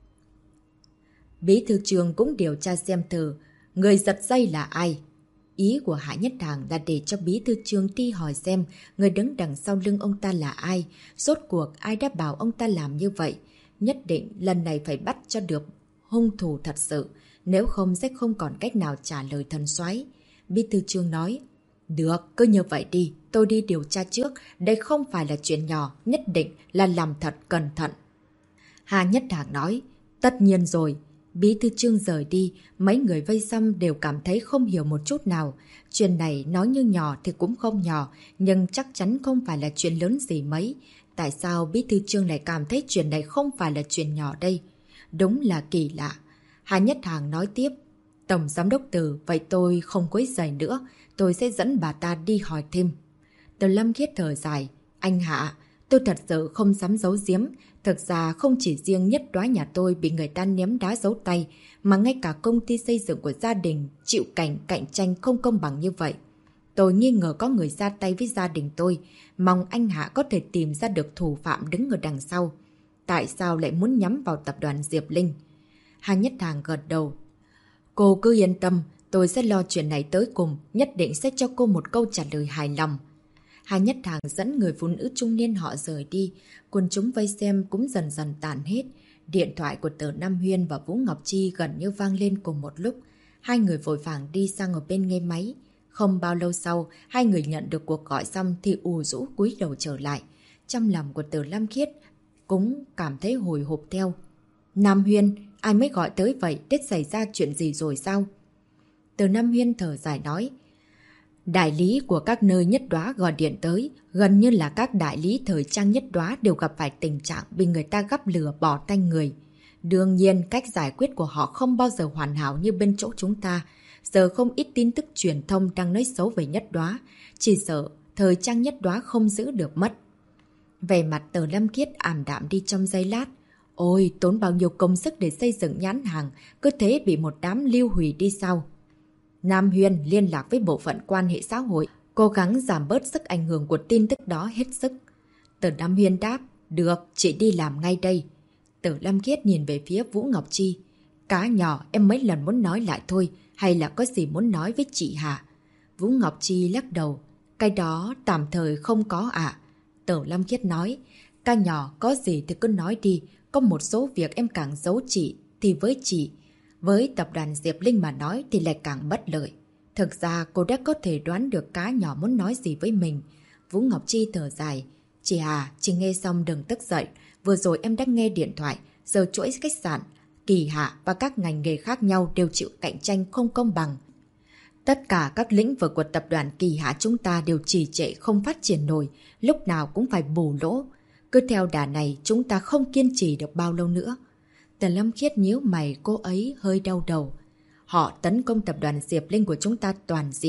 Bí Thư Trương cũng điều tra xem thử, người giật dây là ai. Ý của Hạ Nhất Hàng là để cho Bí Thư Trương đi hỏi xem người đứng đằng sau lưng ông ta là ai, rốt cuộc ai đã bảo ông ta làm như vậy. Nhất định lần này phải bắt cho được hung thủ thật sự, nếu không sẽ không còn cách nào trả lời thần soái. Bí Thư Trương nói, được, cứ như vậy đi, tôi đi điều tra trước, đây không phải là chuyện nhỏ, nhất định là làm thật cẩn thận. Hà Nhất Hàng nói, tất nhiên rồi. Bí Thư Trương rời đi, mấy người vây xăm đều cảm thấy không hiểu một chút nào. Chuyện này nói như nhỏ thì cũng không nhỏ, nhưng chắc chắn không phải là chuyện lớn gì mấy. Tại sao Bí Thư Trương lại cảm thấy chuyện này không phải là chuyện nhỏ đây? Đúng là kỳ lạ. Hà Nhất Hàng nói tiếp, Tổng Giám đốc Từ, vậy tôi không quấy rầy nữa, tôi sẽ dẫn bà ta đi hỏi thêm. Từ Lâm Khiết thở dài, anh Hạ, tôi thật sự không dám giấu giếm. Thực ra không chỉ riêng Nhất Đóa nhà tôi bị người ta ném đá giấu tay, mà ngay cả công ty xây dựng của gia đình chịu cảnh cạnh tranh không công bằng như vậy. Tôi nghi ngờ có người ra tay với gia đình tôi, mong anh Hạ có thể tìm ra được thủ phạm đứng ở đằng sau. Tại sao lại muốn nhắm vào tập đoàn Diệp Linh? Hà Nhất Hàng gật đầu. Cô cứ yên tâm, tôi sẽ lo chuyện này tới cùng, nhất định sẽ cho cô một câu trả lời hài lòng. Hà Nhất Hàng dẫn người phụ nữ trung niên họ rời đi, quần chúng vây xem cũng dần dần tàn hết. Điện thoại của Tờ Nam Huyên và Vũ Ngọc Chi gần như vang lên cùng một lúc. Hai người vội vàng đi sang ở bên nghe máy. Không bao lâu sau, hai người nhận được cuộc gọi xong thì ù rũ cúi đầu trở lại. Trong lòng của Tờ Lam Khiết cũng cảm thấy hồi hộp theo. Nam Huyên, ai mới gọi tới vậy? Tết xảy ra chuyện gì rồi sao? Tờ Nam Huyên thở dài nói. Đại lý của các nơi Nhất Đóa gọi điện tới, gần như là các đại lý thời trang Nhất Đóa đều gặp phải tình trạng bị người ta gắp lừa bỏ tay người. Đương nhiên, cách giải quyết của họ không bao giờ hoàn hảo như bên chỗ chúng ta. Giờ không ít tin tức truyền thông đang nói xấu về Nhất Đóa, chỉ sợ thời trang Nhất Đóa không giữ được mất. Về mặt Tờ Lâm Khiết ảm đạm đi trong giây lát. Ôi, tốn bao nhiêu công sức để xây dựng nhãn hàng, cứ thế bị một đám lưu hủy đi sao? Nam Huyên liên lạc với bộ phận quan hệ xã hội, cố gắng giảm bớt sức ảnh hưởng của tin tức đó hết sức. Tờ Nam Huyên đáp, được, chị đi làm ngay đây. Tờ Lâm Khiết nhìn về phía Vũ Ngọc Chi. Cá nhỏ, em mấy lần muốn nói lại thôi, hay là có gì muốn nói với chị hả? Vũ Ngọc Chi lắc đầu, cái đó tạm thời không có ạ. Tờ Lâm Khiết nói, cá nhỏ có gì thì cứ nói đi, có một số việc em càng giấu chị, thì với chị, với tập đoàn Diệp Linh mà nói thì lại càng bất lợi. Thực ra cô đã có thể đoán được cá nhỏ muốn nói gì với mình. Vũ Ngọc Chi thở dài. Chị à, chị nghe xong đừng tức giận. Vừa rồi em đã nghe điện thoại, giờ chuỗi khách sạn, Kỳ Hạ và các ngành nghề khác nhau đều chịu cạnh tranh không công bằng. Tất cả các lĩnh vực của tập đoàn Kỳ Hạ chúng ta đều trì trệ không phát triển nổi, lúc nào cũng phải bù lỗ. Cứ theo đà này chúng ta không kiên trì được bao lâu nữa. Tần Lâm Khiết nhíu mày, cô ấy hơi đau đầu. Họ tấn công tập đoàn Diệp Linh của chúng ta toàn diện.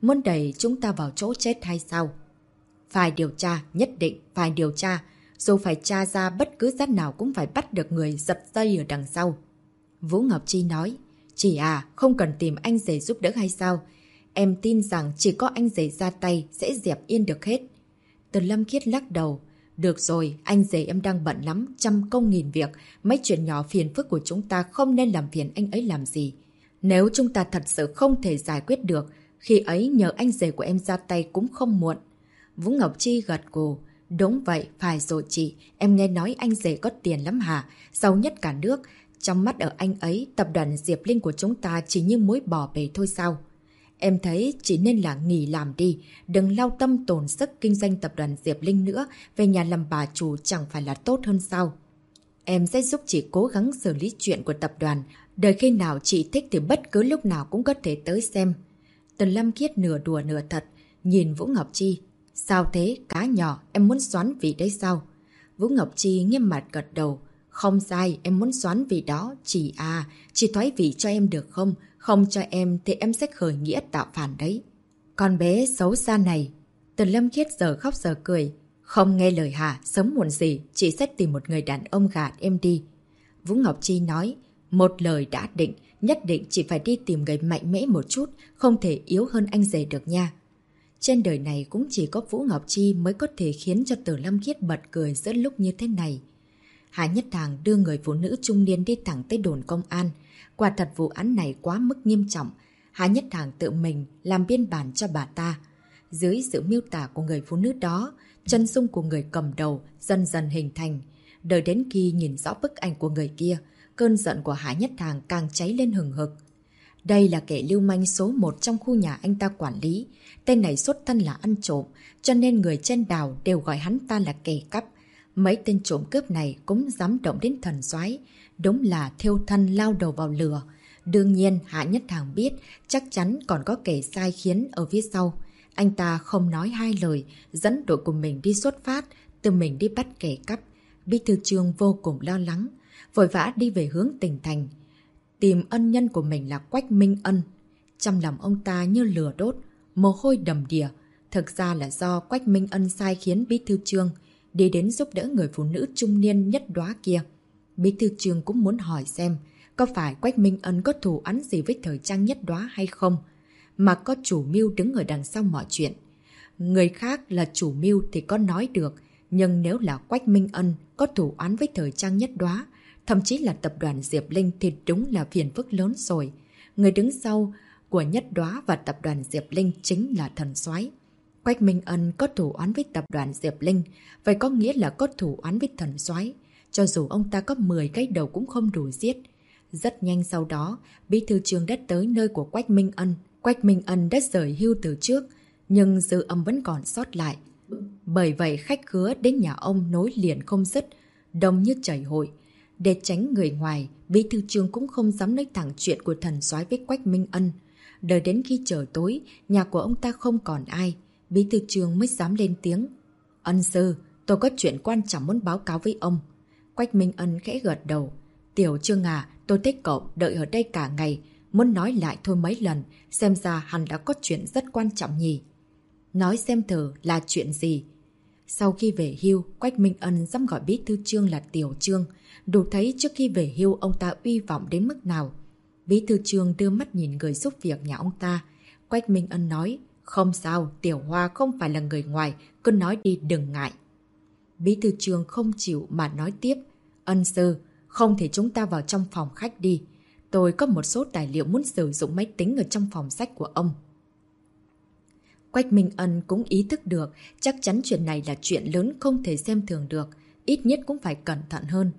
muốn đẩy chúng ta vào chỗ chết hay sao? Phải điều tra, nhất định phải điều tra. Dù phải tra ra bất cứ rắt nào cũng phải bắt được người giật dây ở đằng sau. Vũ Ngọc Chi nói, chị à, không cần tìm anh rể giúp đỡ hay sao? Em tin rằng chỉ có anh rể ra tay sẽ dẹp yên được hết. Từ Lâm Khiết lắc đầu. Được rồi, anh rể em đang bận lắm, trăm công nghìn việc. Mấy chuyện nhỏ phiền phức của chúng ta không nên làm phiền anh ấy làm gì. Nếu chúng ta thật sự không thể giải quyết được, khi ấy nhờ anh rể của em ra tay cũng không muộn. Vũ Ngọc Chi gật gù. Đúng vậy, phải rồi chị. Em nghe nói anh rể có tiền lắm hả? Giàu nhất cả nước. Trong mắt ở anh ấy, tập đoàn Diệp Linh của chúng ta chỉ như muối bỏ bể thôi sao? Em thấy chỉ nên là nghỉ làm đi, đừng lao tâm tổn sức kinh doanh tập đoàn Diệp Linh nữa, về nhà làm bà chủ chẳng phải là tốt hơn sao? Em sẽ giúp chị cố gắng xử lý chuyện của tập đoàn, đợi khi nào chị thích thì bất cứ lúc nào cũng có thể tới xem. Tần Lâm Khiết nửa đùa nửa thật, nhìn Vũ Ngọc Chi. Sao thế, cá nhỏ, em muốn xoán vị đấy sao? Vũ Ngọc Chi nghiêm mặt gật đầu. Không sai, em muốn xoán vị đó, chị à, chị thoái vị cho em được không? Không cho em thì em sẽ khởi nghĩa tạo phản đấy. Con bé xấu xa này. Tần Lâm Khiết giờ khóc giờ cười. Không nghe lời hả, sớm muộn gì, chị sẽ tìm một người đàn ông gạt em đi. Vũ Ngọc Chi nói, một lời đã định, nhất định chị phải đi tìm người mạnh mẽ một chút, không thể yếu hơn anh rể được nha. Trên đời này cũng chỉ có Vũ Ngọc Chi mới có thể khiến cho Từ Lâm Khiết bật cười giữa lúc như thế này. Hạ Nhất Hàng đưa người phụ nữ trung niên đi thẳng tới đồn công an. Quả thật vụ án này quá mức nghiêm trọng. Hạ Nhất Hàng tự mình làm biên bản cho bà ta. Dưới sự miêu tả của người phụ nữ đó, chân dung của người cầm đầu dần dần hình thành. Đợi đến khi nhìn rõ bức ảnh của người kia, cơn giận của Hạ Nhất Hàng càng cháy lên hừng hực. Đây là kẻ lưu manh số 1 trong khu nhà anh ta quản lý. Tên này xuất thân là ăn trộm, cho nên người trên đảo đều gọi hắn ta là kẻ cắp. Mấy tên trộm cướp này cũng dám động đến thần soái, đúng là thiêu thân lao đầu vào lửa. Đương nhiên Hạ Nhất Hàng biết chắc chắn còn có kẻ sai khiến ở phía sau. Anh ta không nói hai lời, dẫn đội của mình đi xuất phát, tự mình đi bắt kẻ cắp. Bí thư Trương vô cùng lo lắng, vội vã đi về hướng tỉnh thành, tìm ân nhân của mình là Quách Minh Ân. Trong lòng ông ta như lửa đốt, mồ hôi đầm đìa. Thực ra là do Quách Minh Ân sai khiến Bí thư Trương đi đến giúp đỡ người phụ nữ trung niên Nhất Đóa kia. Bí thư Trương cũng muốn hỏi xem có phải Quách Minh Ân có thù oán gì với thời trang Nhất Đóa hay không, mà có chủ mưu đứng ở đằng sau mọi chuyện. Người khác là chủ mưu thì có nói được, nhưng nếu là Quách Minh Ân có thù oán với thời trang Nhất Đóa, thậm chí là tập đoàn Diệp Linh thì đúng là phiền phức lớn rồi. Người đứng sau của Nhất Đóa và tập đoàn Diệp Linh chính là thần soái. Quách Minh Ân có thù oán với tập đoàn Diệp Linh, vậy có nghĩa là có thù oán với thần soái. Cho dù ông ta có 10 cái đầu cũng không đủ giết. Rất nhanh sau đó, Bí thư Trương đã tới nơi của Quách Minh Ân. Quách Minh Ân đã rời hưu từ trước, nhưng dư âm vẫn còn sót lại. Bởi vậy khách khứa đến nhà ông nối liền không dứt, đông như chảy hội. Để tránh người ngoài, Bí thư Trương cũng không dám nói thẳng chuyện của thần soái với Quách Minh Ân. Đợi đến khi trời tối, nhà của ông ta không còn ai, Bí thư Trương mới dám lên tiếng. Ân sư, tôi có chuyện quan trọng muốn báo cáo với ông. Quách Minh Ân khẽ gật đầu. Tiểu Trương à, tôi thích cậu đợi ở đây cả ngày, muốn nói lại thôi mấy lần, xem ra hẳn đã có chuyện rất quan trọng nhỉ. Nói xem thử là chuyện gì. Sau khi về hưu, Quách Minh Ân dám gọi Bí thư Trương là Tiểu Trương, đủ thấy trước khi về hưu ông ta uy vọng đến mức nào. Bí thư Trương đưa mắt nhìn người giúp việc nhà ông ta. Quách Minh Ân nói, không sao, Tiểu Hoa không phải là người ngoài, cứ nói đi đừng ngại. Bí thư Trương không chịu mà nói tiếp, Ân sư, không thể chúng ta vào trong phòng khách đi. Tôi có một số tài liệu muốn sử dụng máy tính ở trong phòng sách của ông. Quách Minh Ân cũng ý thức được, chắc chắn chuyện này là chuyện lớn không thể xem thường được, ít nhất cũng phải cẩn thận hơn.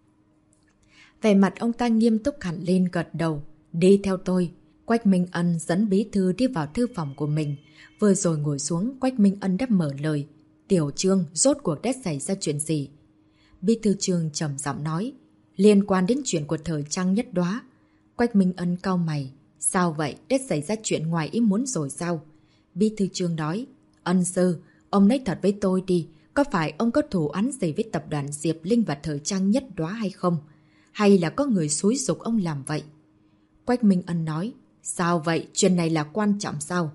Vẻ mặt ông ta nghiêm túc hẳn lên gật đầu, đi theo tôi. Quách Minh Ân dẫn bí thư đi vào thư phòng của mình. Vừa rồi ngồi xuống, Quách Minh Ân đã mở lời. Tiểu Trương, rốt cuộc đã xảy ra chuyện gì? Bí thư Trương trầm giọng nói, liên quan đến chuyện của thời trang Nhất Đóa. Quách Minh Ân cau mày, sao vậy, đã xảy ra chuyện ngoài ý muốn rồi sao? Bí thư Trương nói, Ân sư, ông nói thật với tôi đi, có phải ông có thù oán gì với tập đoàn Diệp Linh và thời trang Nhất Đóa hay không? Hay là có người xúi giục ông làm vậy? Quách Minh Ân nói, sao vậy, chuyện này là quan trọng sao?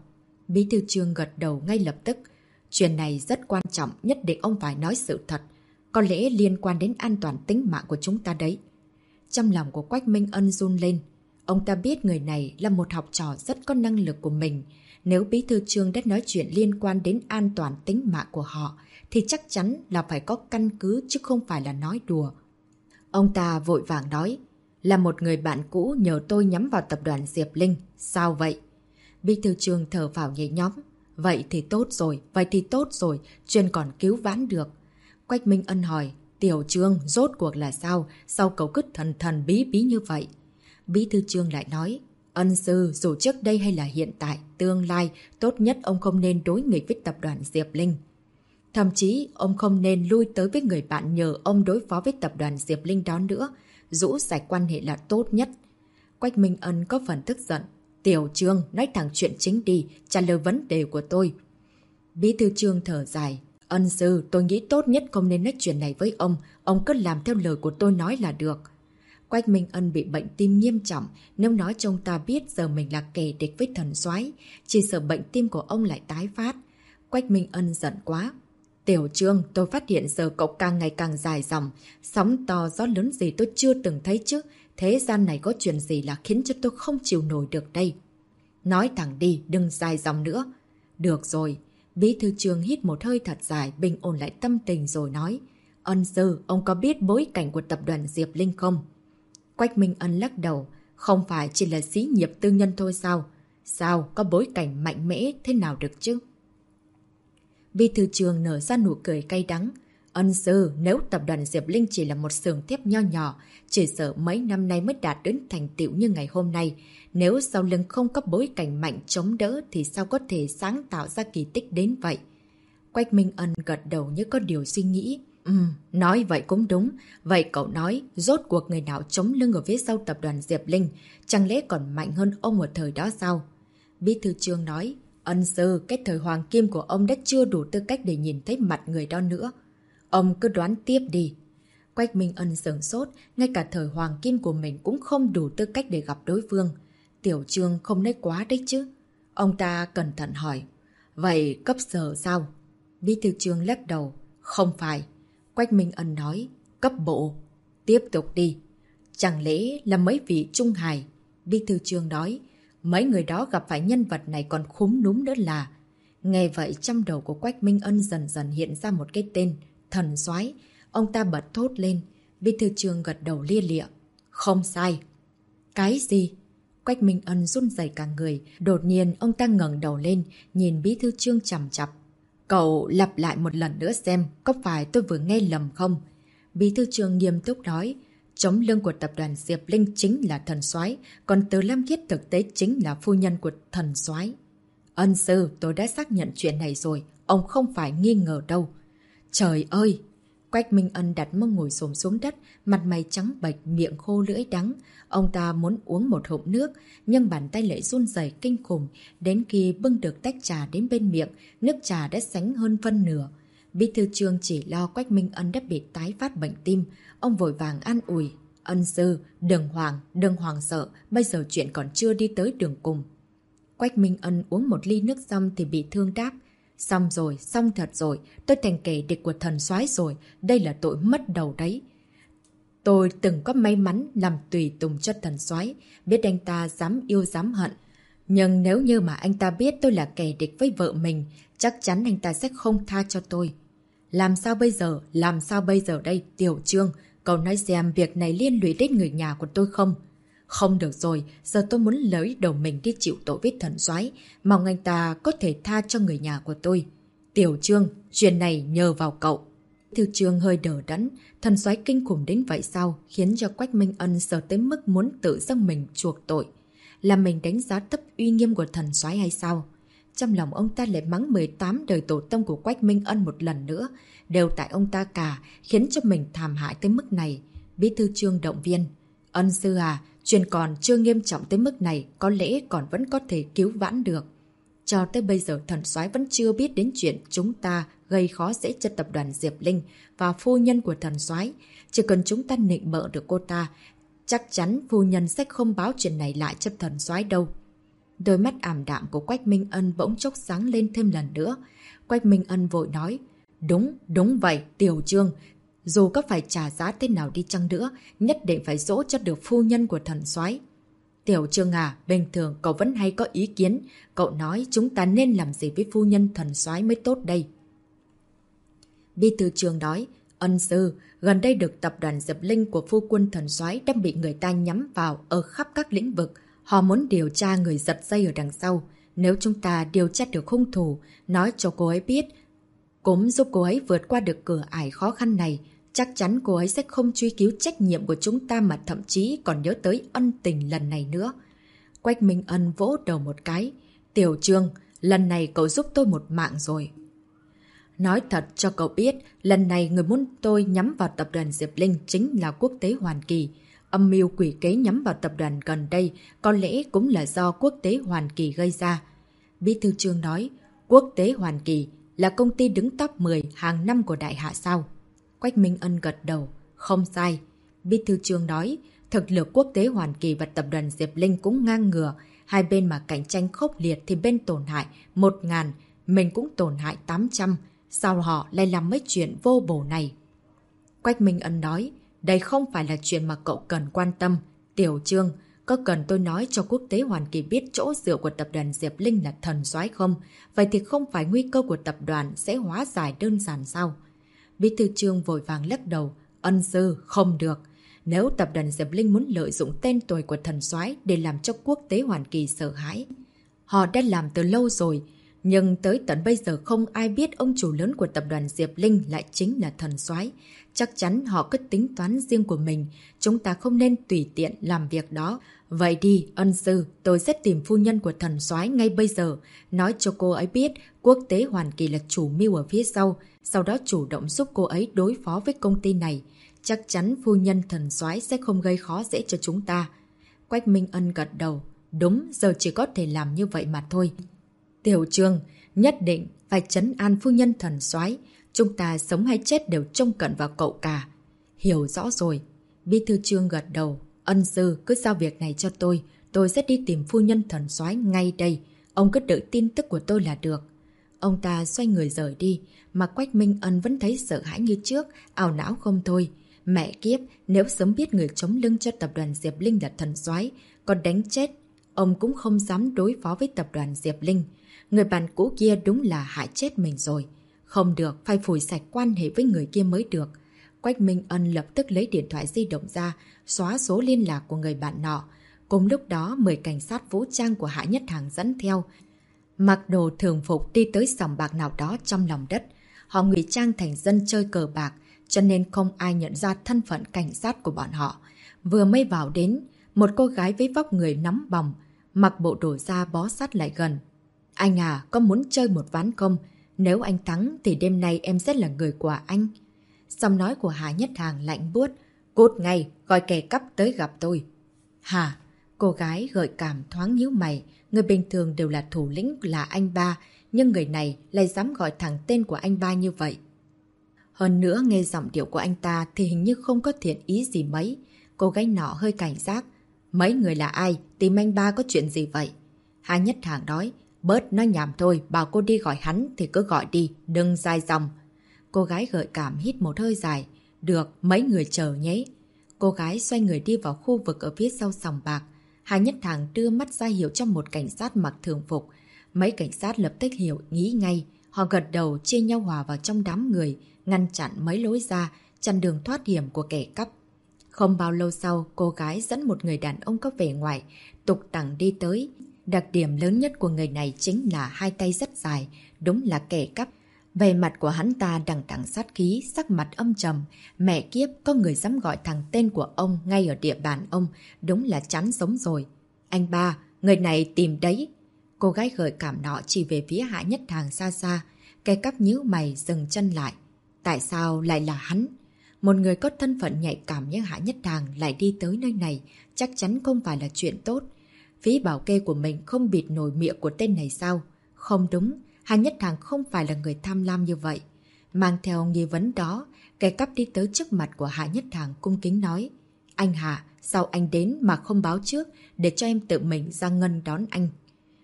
Bí thư Trương gật đầu ngay lập tức. Chuyện này rất quan trọng, nhất định ông phải nói sự thật. Có lẽ liên quan đến an toàn tính mạng của chúng ta đấy. Trong lòng của Quách Minh Ân run lên. Ông ta biết người này là một học trò rất có năng lực của mình. Nếu Bí thư Trương đã nói chuyện liên quan đến an toàn tính mạng của họ, thì chắc chắn là phải có căn cứ chứ không phải là nói đùa. Ông ta vội vàng nói, là một người bạn cũ nhờ tôi nhắm vào tập đoàn Diệp Linh. Sao vậy? Bí thư Trương thở phào nhẹ nhõm. Vậy thì tốt rồi, chuyện còn cứu vãn được. Quách Minh Ân hỏi, Tiểu Trương, rốt cuộc là sao? Sao cậu cứ thần bí như vậy? Bí thư Trương lại nói, Ân sư, dù trước đây hay là hiện tại, tương lai, tốt nhất ông không nên đối nghịch với tập đoàn Diệp Linh. Thậm chí, ông không nên lui tới với người bạn nhờ ông đối phó với tập đoàn Diệp Linh đó nữa. Rũ sạch quan hệ là tốt nhất. Quách Minh Ân có phần tức giận. Tiểu Trương, nói thẳng chuyện chính đi, trả lời vấn đề của tôi. Bí thư Trương thở dài. Ân sư, tôi nghĩ tốt nhất không nên nói chuyện này với ông cứ làm theo lời của tôi nói là được. Quách Minh Ân bị bệnh tim nghiêm trọng, nếu nói cho ông ta biết giờ mình là kẻ địch với thần soái, chỉ sợ bệnh tim của ông lại tái phát. Quách Minh Ân giận quá. Tiểu Trương, tôi phát hiện giờ cậu càng ngày càng dài dòng, sóng to gió lớn gì tôi chưa từng thấy chứ, thế gian này có chuyện gì là khiến cho tôi không chịu nổi được đây. Nói thẳng đi, đừng dài dòng nữa. Được rồi. Bí thư Trương hít một hơi thật dài, bình ổn lại tâm tình rồi nói. Ân sư, ông có biết bối cảnh của tập đoàn Diệp Linh không? Quách Minh Ân lắc đầu. Không phải chỉ là xí nghiệp tư nhân thôi sao? Sao, có bối cảnh mạnh mẽ thế nào được chứ? Bí thư Trương nở ra nụ cười cay đắng. Ân sư, nếu tập đoàn Diệp Linh chỉ là một xưởng thép nho nhỏ, chỉ sợ mấy năm nay mới đạt đến thành tựu như ngày hôm nay. Nếu sau lưng không có bối cảnh mạnh chống đỡ thì sao có thể sáng tạo ra kỳ tích đến vậy? Quách Minh Ân gật đầu như có điều suy nghĩ. Nói vậy cũng đúng. Vậy cậu nói, rốt cuộc người nào chống lưng ở phía sau tập đoàn Diệp Linh, chẳng lẽ còn mạnh hơn ông ở thời đó sao? Bí thư Trương nói, Ân sư, cái thời hoàng kim của ông đã chưa đủ tư cách để nhìn thấy mặt người đó nữa. Ông cứ đoán tiếp đi. Quách Minh Ân sửng sốt, ngay cả thời hoàng kim của mình cũng không đủ tư cách để gặp đối phương. Tiểu Trương không nói quá đấy chứ. Ông ta cẩn thận hỏi. Vậy cấp sở sao? Bí thư Trương lắc đầu. Không phải. Quách Minh Ân nói. Cấp bộ. Tiếp tục đi. Chẳng lẽ là mấy vị trung hài? Bí thư Trương nói. Mấy người đó gặp phải nhân vật này còn khúm núm nữa là. Nghe vậy trong đầu của Quách Minh Ân dần dần hiện ra một cái tên. Thần soái. Ông ta bật thốt lên. Bí thư Trương gật đầu lia lịa. Không sai. Cái gì? Quách Minh Ân run rẩy cả người. Đột nhiên ông ta ngẩng đầu lên, nhìn Bí thư Trương chằm chằm. Cậu lặp lại một lần nữa xem, có phải tôi vừa nghe lầm không? Bí thư Trương nghiêm túc nói. Chống lưng của tập đoàn Diệp Linh chính là thần soái, còn Từ Lam Khiết thực tế chính là phu nhân của thần soái. Ân sư, tôi đã xác nhận chuyện này rồi, ông không phải nghi ngờ đâu. Trời ơi! Quách Minh Ân đặt mông ngồi xổm xuống đất, mặt mày trắng bệch, miệng khô lưỡi đắng. Ông ta muốn uống một hộp nước, nhưng bàn tay lại run rẩy kinh khủng. Đến khi bưng được tách trà đến bên miệng, nước trà đã sánh hơn phân nửa. Bí thư Trương chỉ lo Quách Minh Ân đã bị tái phát bệnh tim. Ông vội vàng an ủi. Ân sư, đừng hoàng sợ, bây giờ chuyện còn chưa đi tới đường cùng. Quách Minh Ân uống một ly nước xong thì bị thương đáp. Xong rồi, xong thật rồi, tôi thành kẻ địch của thần soái rồi, đây là tội mất đầu đấy. Tôi từng có may mắn làm tùy tùng cho thần soái, biết anh ta dám yêu dám hận. Nhưng nếu như mà anh ta biết tôi là kẻ địch với vợ mình, chắc chắn anh ta sẽ không tha cho tôi. Làm sao bây giờ đây, Tiểu Trương, cậu nói xem việc này liên lụy đến người nhà của tôi không? Không được rồi, giờ tôi muốn lấy đầu mình đi chịu tội với thần soái, mong anh ta có thể tha cho người nhà của tôi. Tiểu Trương, chuyện này nhờ vào cậu. Thư Trương hơi đờ đẫn, thần soái kinh khủng đến vậy sao, khiến cho Quách Minh Ân sợ tới mức muốn tự dâng mình chuộc tội. Là mình đánh giá thấp uy nghiêm của thần soái hay sao? Trong lòng ông ta lại mắng 18 đời tổ tông của Quách Minh Ân một lần nữa, đều tại ông ta cả, khiến cho mình thảm hại tới mức này. Bí thư Trương động viên. Ân sư à, chuyện còn chưa nghiêm trọng tới mức này, có lẽ còn vẫn có thể cứu vãn được. Cho tới bây giờ thần soái vẫn chưa biết đến chuyện chúng ta gây khó dễ cho tập đoàn Diệp Linh và phu nhân của thần soái. Chỉ cần chúng ta nịnh bợ được cô ta, chắc chắn phu nhân sẽ không báo chuyện này lại cho thần soái đâu. Đôi mắt ảm đạm của Quách Minh Ân bỗng chốc sáng lên thêm lần nữa. Quách Minh Ân vội nói, đúng vậy, Tiểu Trương. Dù có phải trả giá thế nào đi chăng nữa, nhất định phải dỗ cho được phu nhân của thần soái. Tiểu Trương à, bình thường cậu vẫn hay có ý kiến. Cậu nói chúng ta nên làm gì với phu nhân thần soái mới tốt đây? Bí thư Trương nói, ân sư, gần đây được tập đoàn Diệp Linh của phu quân thần soái đang bị người ta nhắm vào ở khắp các lĩnh vực. Họ muốn điều tra người giật dây ở đằng sau. Nếu chúng ta điều tra được hung thủ, nói cho cô ấy biết, cũng giúp cô ấy vượt qua được cửa ải khó khăn này, chắc chắn cô ấy sẽ không truy cứu trách nhiệm của chúng ta mà thậm chí còn nhớ tới ân tình lần này nữa. Quách Minh Ân vỗ đầu một cái. Tiểu Trương, lần này cậu giúp tôi một mạng rồi. Nói thật cho cậu biết, lần này người muốn tôi nhắm vào tập đoàn Diệp Linh chính là Quốc tế Hoàn Kỳ. Âm mưu quỷ kế nhắm vào tập đoàn gần đây có lẽ cũng là do Quốc tế Hoàn Kỳ gây ra. Bí thư Trương nói, Quốc tế Hoàn Kỳ là công ty đứng top 10 hàng năm của Đại Hạ sao? Quách Minh Ân gật đầu, không sai. Bí thư Trương nói, thực lực Quốc tế Hoàn Kỳ và tập đoàn Diệp Linh cũng ngang ngửa. Hai bên mà cạnh tranh khốc liệt thì bên tổn hại 1.000, mình cũng tổn hại 800. Sao họ lại làm mấy chuyện vô bổ này? Quách Minh Ân nói, đây không phải là chuyện mà cậu cần quan tâm. Tiểu Trương, có cần tôi nói cho Quốc tế Hoàn Kỳ biết chỗ dựa của tập đoàn Diệp Linh là thần soái không? Vậy thì không phải nguy cơ của tập đoàn sẽ hóa giải đơn giản sao? Bí thư Trương vội vàng lắc đầu, ân sư, không được. Nếu tập đoàn Diệp Linh muốn lợi dụng tên tuổi của thần soái để làm cho Quốc tế Hoàn Kỳ sợ hãi, họ đã làm từ lâu rồi. Nhưng tới tận bây giờ không ai biết ông chủ lớn của tập đoàn Diệp Linh lại chính là thần soái. Chắc chắn họ có tính toán riêng của mình. Chúng ta không nên tùy tiện làm việc đó. Vậy đi, ân sư, tôi sẽ tìm phu nhân của thần soái ngay bây giờ. Nói cho cô ấy biết Quốc tế Hoàn Kỳ là chủ mưu ở phía sau. Sau đó chủ động giúp cô ấy đối phó với công ty này. Chắc chắn phu nhân thần soái sẽ không gây khó dễ cho chúng ta. Quách Minh Ân gật đầu. Đúng, giờ chỉ có thể làm như vậy mà thôi. Tiểu Trương, nhất định phải trấn an phu nhân thần soái. Chúng ta sống hay chết đều trông cậy vào cậu cả. Hiểu rõ rồi. Bí thư Trương gật đầu. Ân sư, cứ giao việc này cho tôi sẽ đi tìm phu nhân thần soái ngay đây. Ông cứ đợi tin tức của tôi là được. Ông ta xoay người rời đi, mà Quách Minh Ân vẫn thấy sợ hãi như trước, ảo não không thôi. Mẹ kiếp, nếu sớm biết người chống lưng cho tập đoàn Diệp Linh là thần soái, còn đánh chết, ông cũng không dám đối phó với tập đoàn Diệp Linh. Người bạn cũ kia đúng là hại chết mình rồi. Không được, phải phủi sạch quan hệ với người kia mới được. Quách Minh Ân lập tức lấy điện thoại di động ra, xóa số liên lạc của người bạn nọ. Cùng lúc đó, 10 cảnh sát vũ trang của Hạ Nhất Hàng dẫn theo, mặc đồ thường phục đi tới sòng bạc nào đó trong lòng đất. Họ ngụy trang thành dân chơi cờ bạc, cho nên không ai nhận ra thân phận cảnh sát của bọn họ. Vừa mới vào đến, một cô gái với vóc người nóng bỏng, mặc bộ đồ da bó sát lại gần. Anh à, có muốn chơi một ván không? Nếu anh thắng thì đêm nay em sẽ là người của anh. Giọng nói của Hà Nhất Hàng lạnh buốt. Cút ngay, gọi kẻ cắp tới gặp tôi. Hả? Cô gái gợi cảm thoáng nhíu mày. Người bình thường đều là thủ lĩnh là anh ba, nhưng người này lại dám gọi thẳng tên của anh ba như vậy. Hơn nữa nghe giọng điệu của anh ta thì hình như không có thiện ý gì mấy. Cô gái nọ hơi cảnh giác. Mấy người là ai? Tìm anh ba có chuyện gì vậy? Hà Nhất Hàng nói. Bớt nói nhảm thôi, bảo cô đi gọi hắn thì cứ gọi đi, đừng dài dòng. Cô gái gợi cảm hít một hơi dài. Được, mấy người chờ nhé. Cô gái xoay người đi vào khu vực ở phía sau sòng bạc. Hà Nhất Hàng đưa mắt ra hiệu cho một cảnh sát mặc thường phục. Mấy cảnh sát lập tức hiểu, nghĩ ngay. Họ gật đầu chia nhau hòa vào trong đám người, ngăn chặn mấy lối ra, chặn đường thoát hiểm của kẻ cắp. Không bao lâu sau, cô gái dẫn một người đàn ông có vẻ ngoài, tục tằng đi tới. Đặc điểm lớn nhất của người này chính là hai tay rất dài, đúng là kẻ cắp. Về mặt của hắn ta đằng đằng sát khí, sắc mặt âm trầm. Mẹ kiếp, có người dám gọi thẳng tên của ông ngay ở địa bàn ông, đúng là chán sống rồi. Anh ba, người này tìm đấy. Cô gái gợi cảm nọ chỉ về phía Hạ Nhất Hàng xa xa. Kẻ cắp nhíu mày dừng chân lại. Tại sao lại là hắn? Một người có thân phận nhạy cảm như Hạ Nhất Hàng lại đi tới nơi này, chắc chắn không phải là chuyện tốt. Phí bảo kê của mình không bịt nổi miệng của tên này sao? Không đúng, Hạ Nhất Hàng không phải là người tham lam như vậy. Mang theo nghi vấn đó, kẻ cắp đi tới trước mặt của Hạ Nhất Hàng cung kính nói. Anh Hạ, sao anh đến mà không báo trước để cho em tự mình ra ngân đón anh?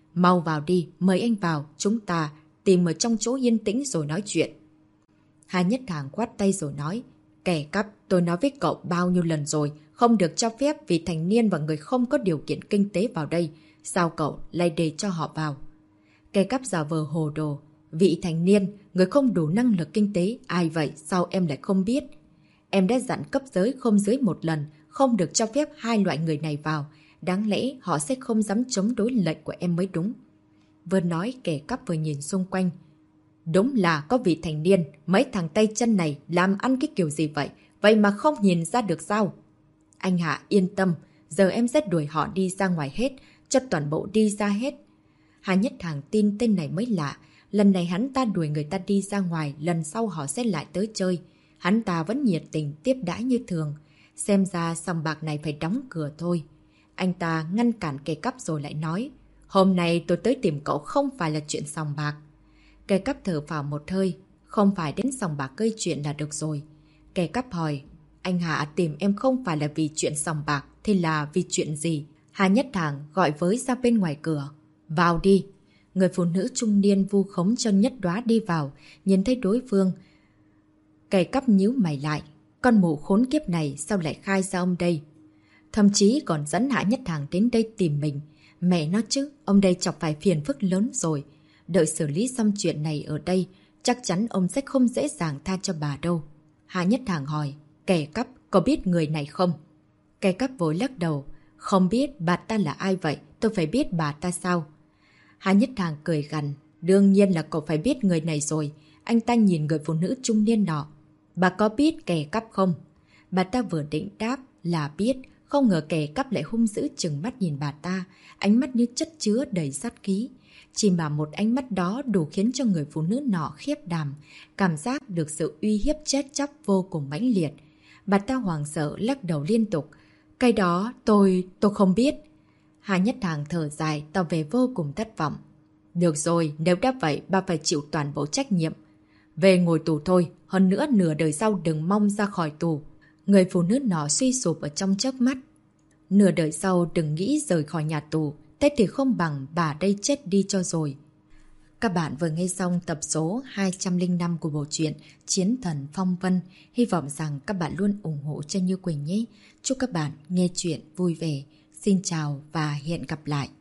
Mau vào đi, mời anh vào, chúng ta tìm ở trong chỗ yên tĩnh rồi nói chuyện. Hà Nhất Hàng quát tay rồi nói, kẻ cắp, tôi nói với cậu bao nhiêu lần rồi, không được cho phép vị thành niên và người không có điều kiện kinh tế vào đây. Sao cậu lại để cho họ vào? Kẻ cắp giả vờ hồ đồ, vị thành niên, người không đủ năng lực kinh tế, ai vậy, sao em lại không biết? Em đã dặn cấp giới không dưới một lần, không được cho phép hai loại người này vào. Đáng lẽ họ sẽ không dám chống đối lệnh của em mới đúng. Vừa nói kẻ cắp vừa nhìn xung quanh. Đúng là có vị thành niên, mấy thằng tay chân này làm ăn cái kiểu gì vậy? Vậy mà không nhìn ra được sao? Anh Hạ yên tâm, giờ em sẽ đuổi họ đi ra ngoài hết, cho toàn bộ đi ra hết. Hà Nhất Hàng tin tên này mới lạ. Lần này hắn ta đuổi người ta đi ra ngoài, lần sau họ sẽ lại tới chơi. Hắn ta vẫn nhiệt tình tiếp đãi như thường. Xem ra sòng bạc này phải đóng cửa thôi. Anh ta ngăn cản kẻ cắp rồi lại nói, hôm nay tôi tới tìm cậu không phải là chuyện sòng bạc. Kẻ cắp thở phào một hơi, không phải đến sòng bạc gây chuyện là được rồi. Kẻ cắp hỏi, anh Hạ tìm em không phải là vì chuyện sòng bạc thì là vì chuyện gì? Hà Nhất Hàng gọi với ra bên ngoài cửa. Vào đi. Người phụ nữ trung niên vu khống cho Nhất Đóa đi vào, nhìn thấy đối phương. Kẻ cắp nhíu mày lại. Con mụ khốn kiếp này sao lại khai ra ông đây? Thậm chí còn dẫn Hạ Nhất Hàng đến đây tìm mình. Mẹ nó chứ, ông đây chọc phải phiền phức lớn rồi. Đợi xử lý xong chuyện này ở đây, chắc chắn ông sẽ không dễ dàng tha cho bà đâu. Hạ Nhất Hàng hỏi, kẻ cắp có biết người này không? Kẻ cắp vội lắc đầu, không biết bà ta là ai vậy, tôi phải biết bà ta sao? Hạ Nhất Hàng cười gằn, đương nhiên là cậu phải biết người này rồi. Anh ta nhìn người phụ nữ trung niên nọ. Bà có biết kẻ cắp không? Bà ta vừa định đáp là biết, không ngờ kẻ cắp lại hung dữ trừng mắt nhìn bà ta, ánh mắt như chất chứa đầy sát khí. Chỉ mà một ánh mắt đó đủ khiến cho người phụ nữ nọ khiếp đảm, cảm giác được sự uy hiếp chết chóc vô cùng mãnh liệt. Bà ta hoảng sợ lắc đầu liên tục. Cái đó tôi không biết. Hà Nhất Hàng thở dài, tỏ vẻ vô cùng thất vọng. Được rồi, nếu đã vậy, bà phải chịu toàn bộ trách nhiệm. Về ngồi tù thôi, hơn nữa nửa đời sau đừng mong ra khỏi tù. Người phụ nữ nọ suy sụp ở trong chớp mắt. Nửa đời sau đừng nghĩ rời khỏi nhà tù, thế thì không bằng bà đây chết đi cho rồi. Các bạn vừa nghe xong tập số 205 của bộ truyện Chiến Thần Phong Vân. Hy vọng rằng các bạn luôn ủng hộ cho Như Quỳnh nhé. Chúc các bạn nghe chuyện vui vẻ. Xin chào và hẹn gặp lại.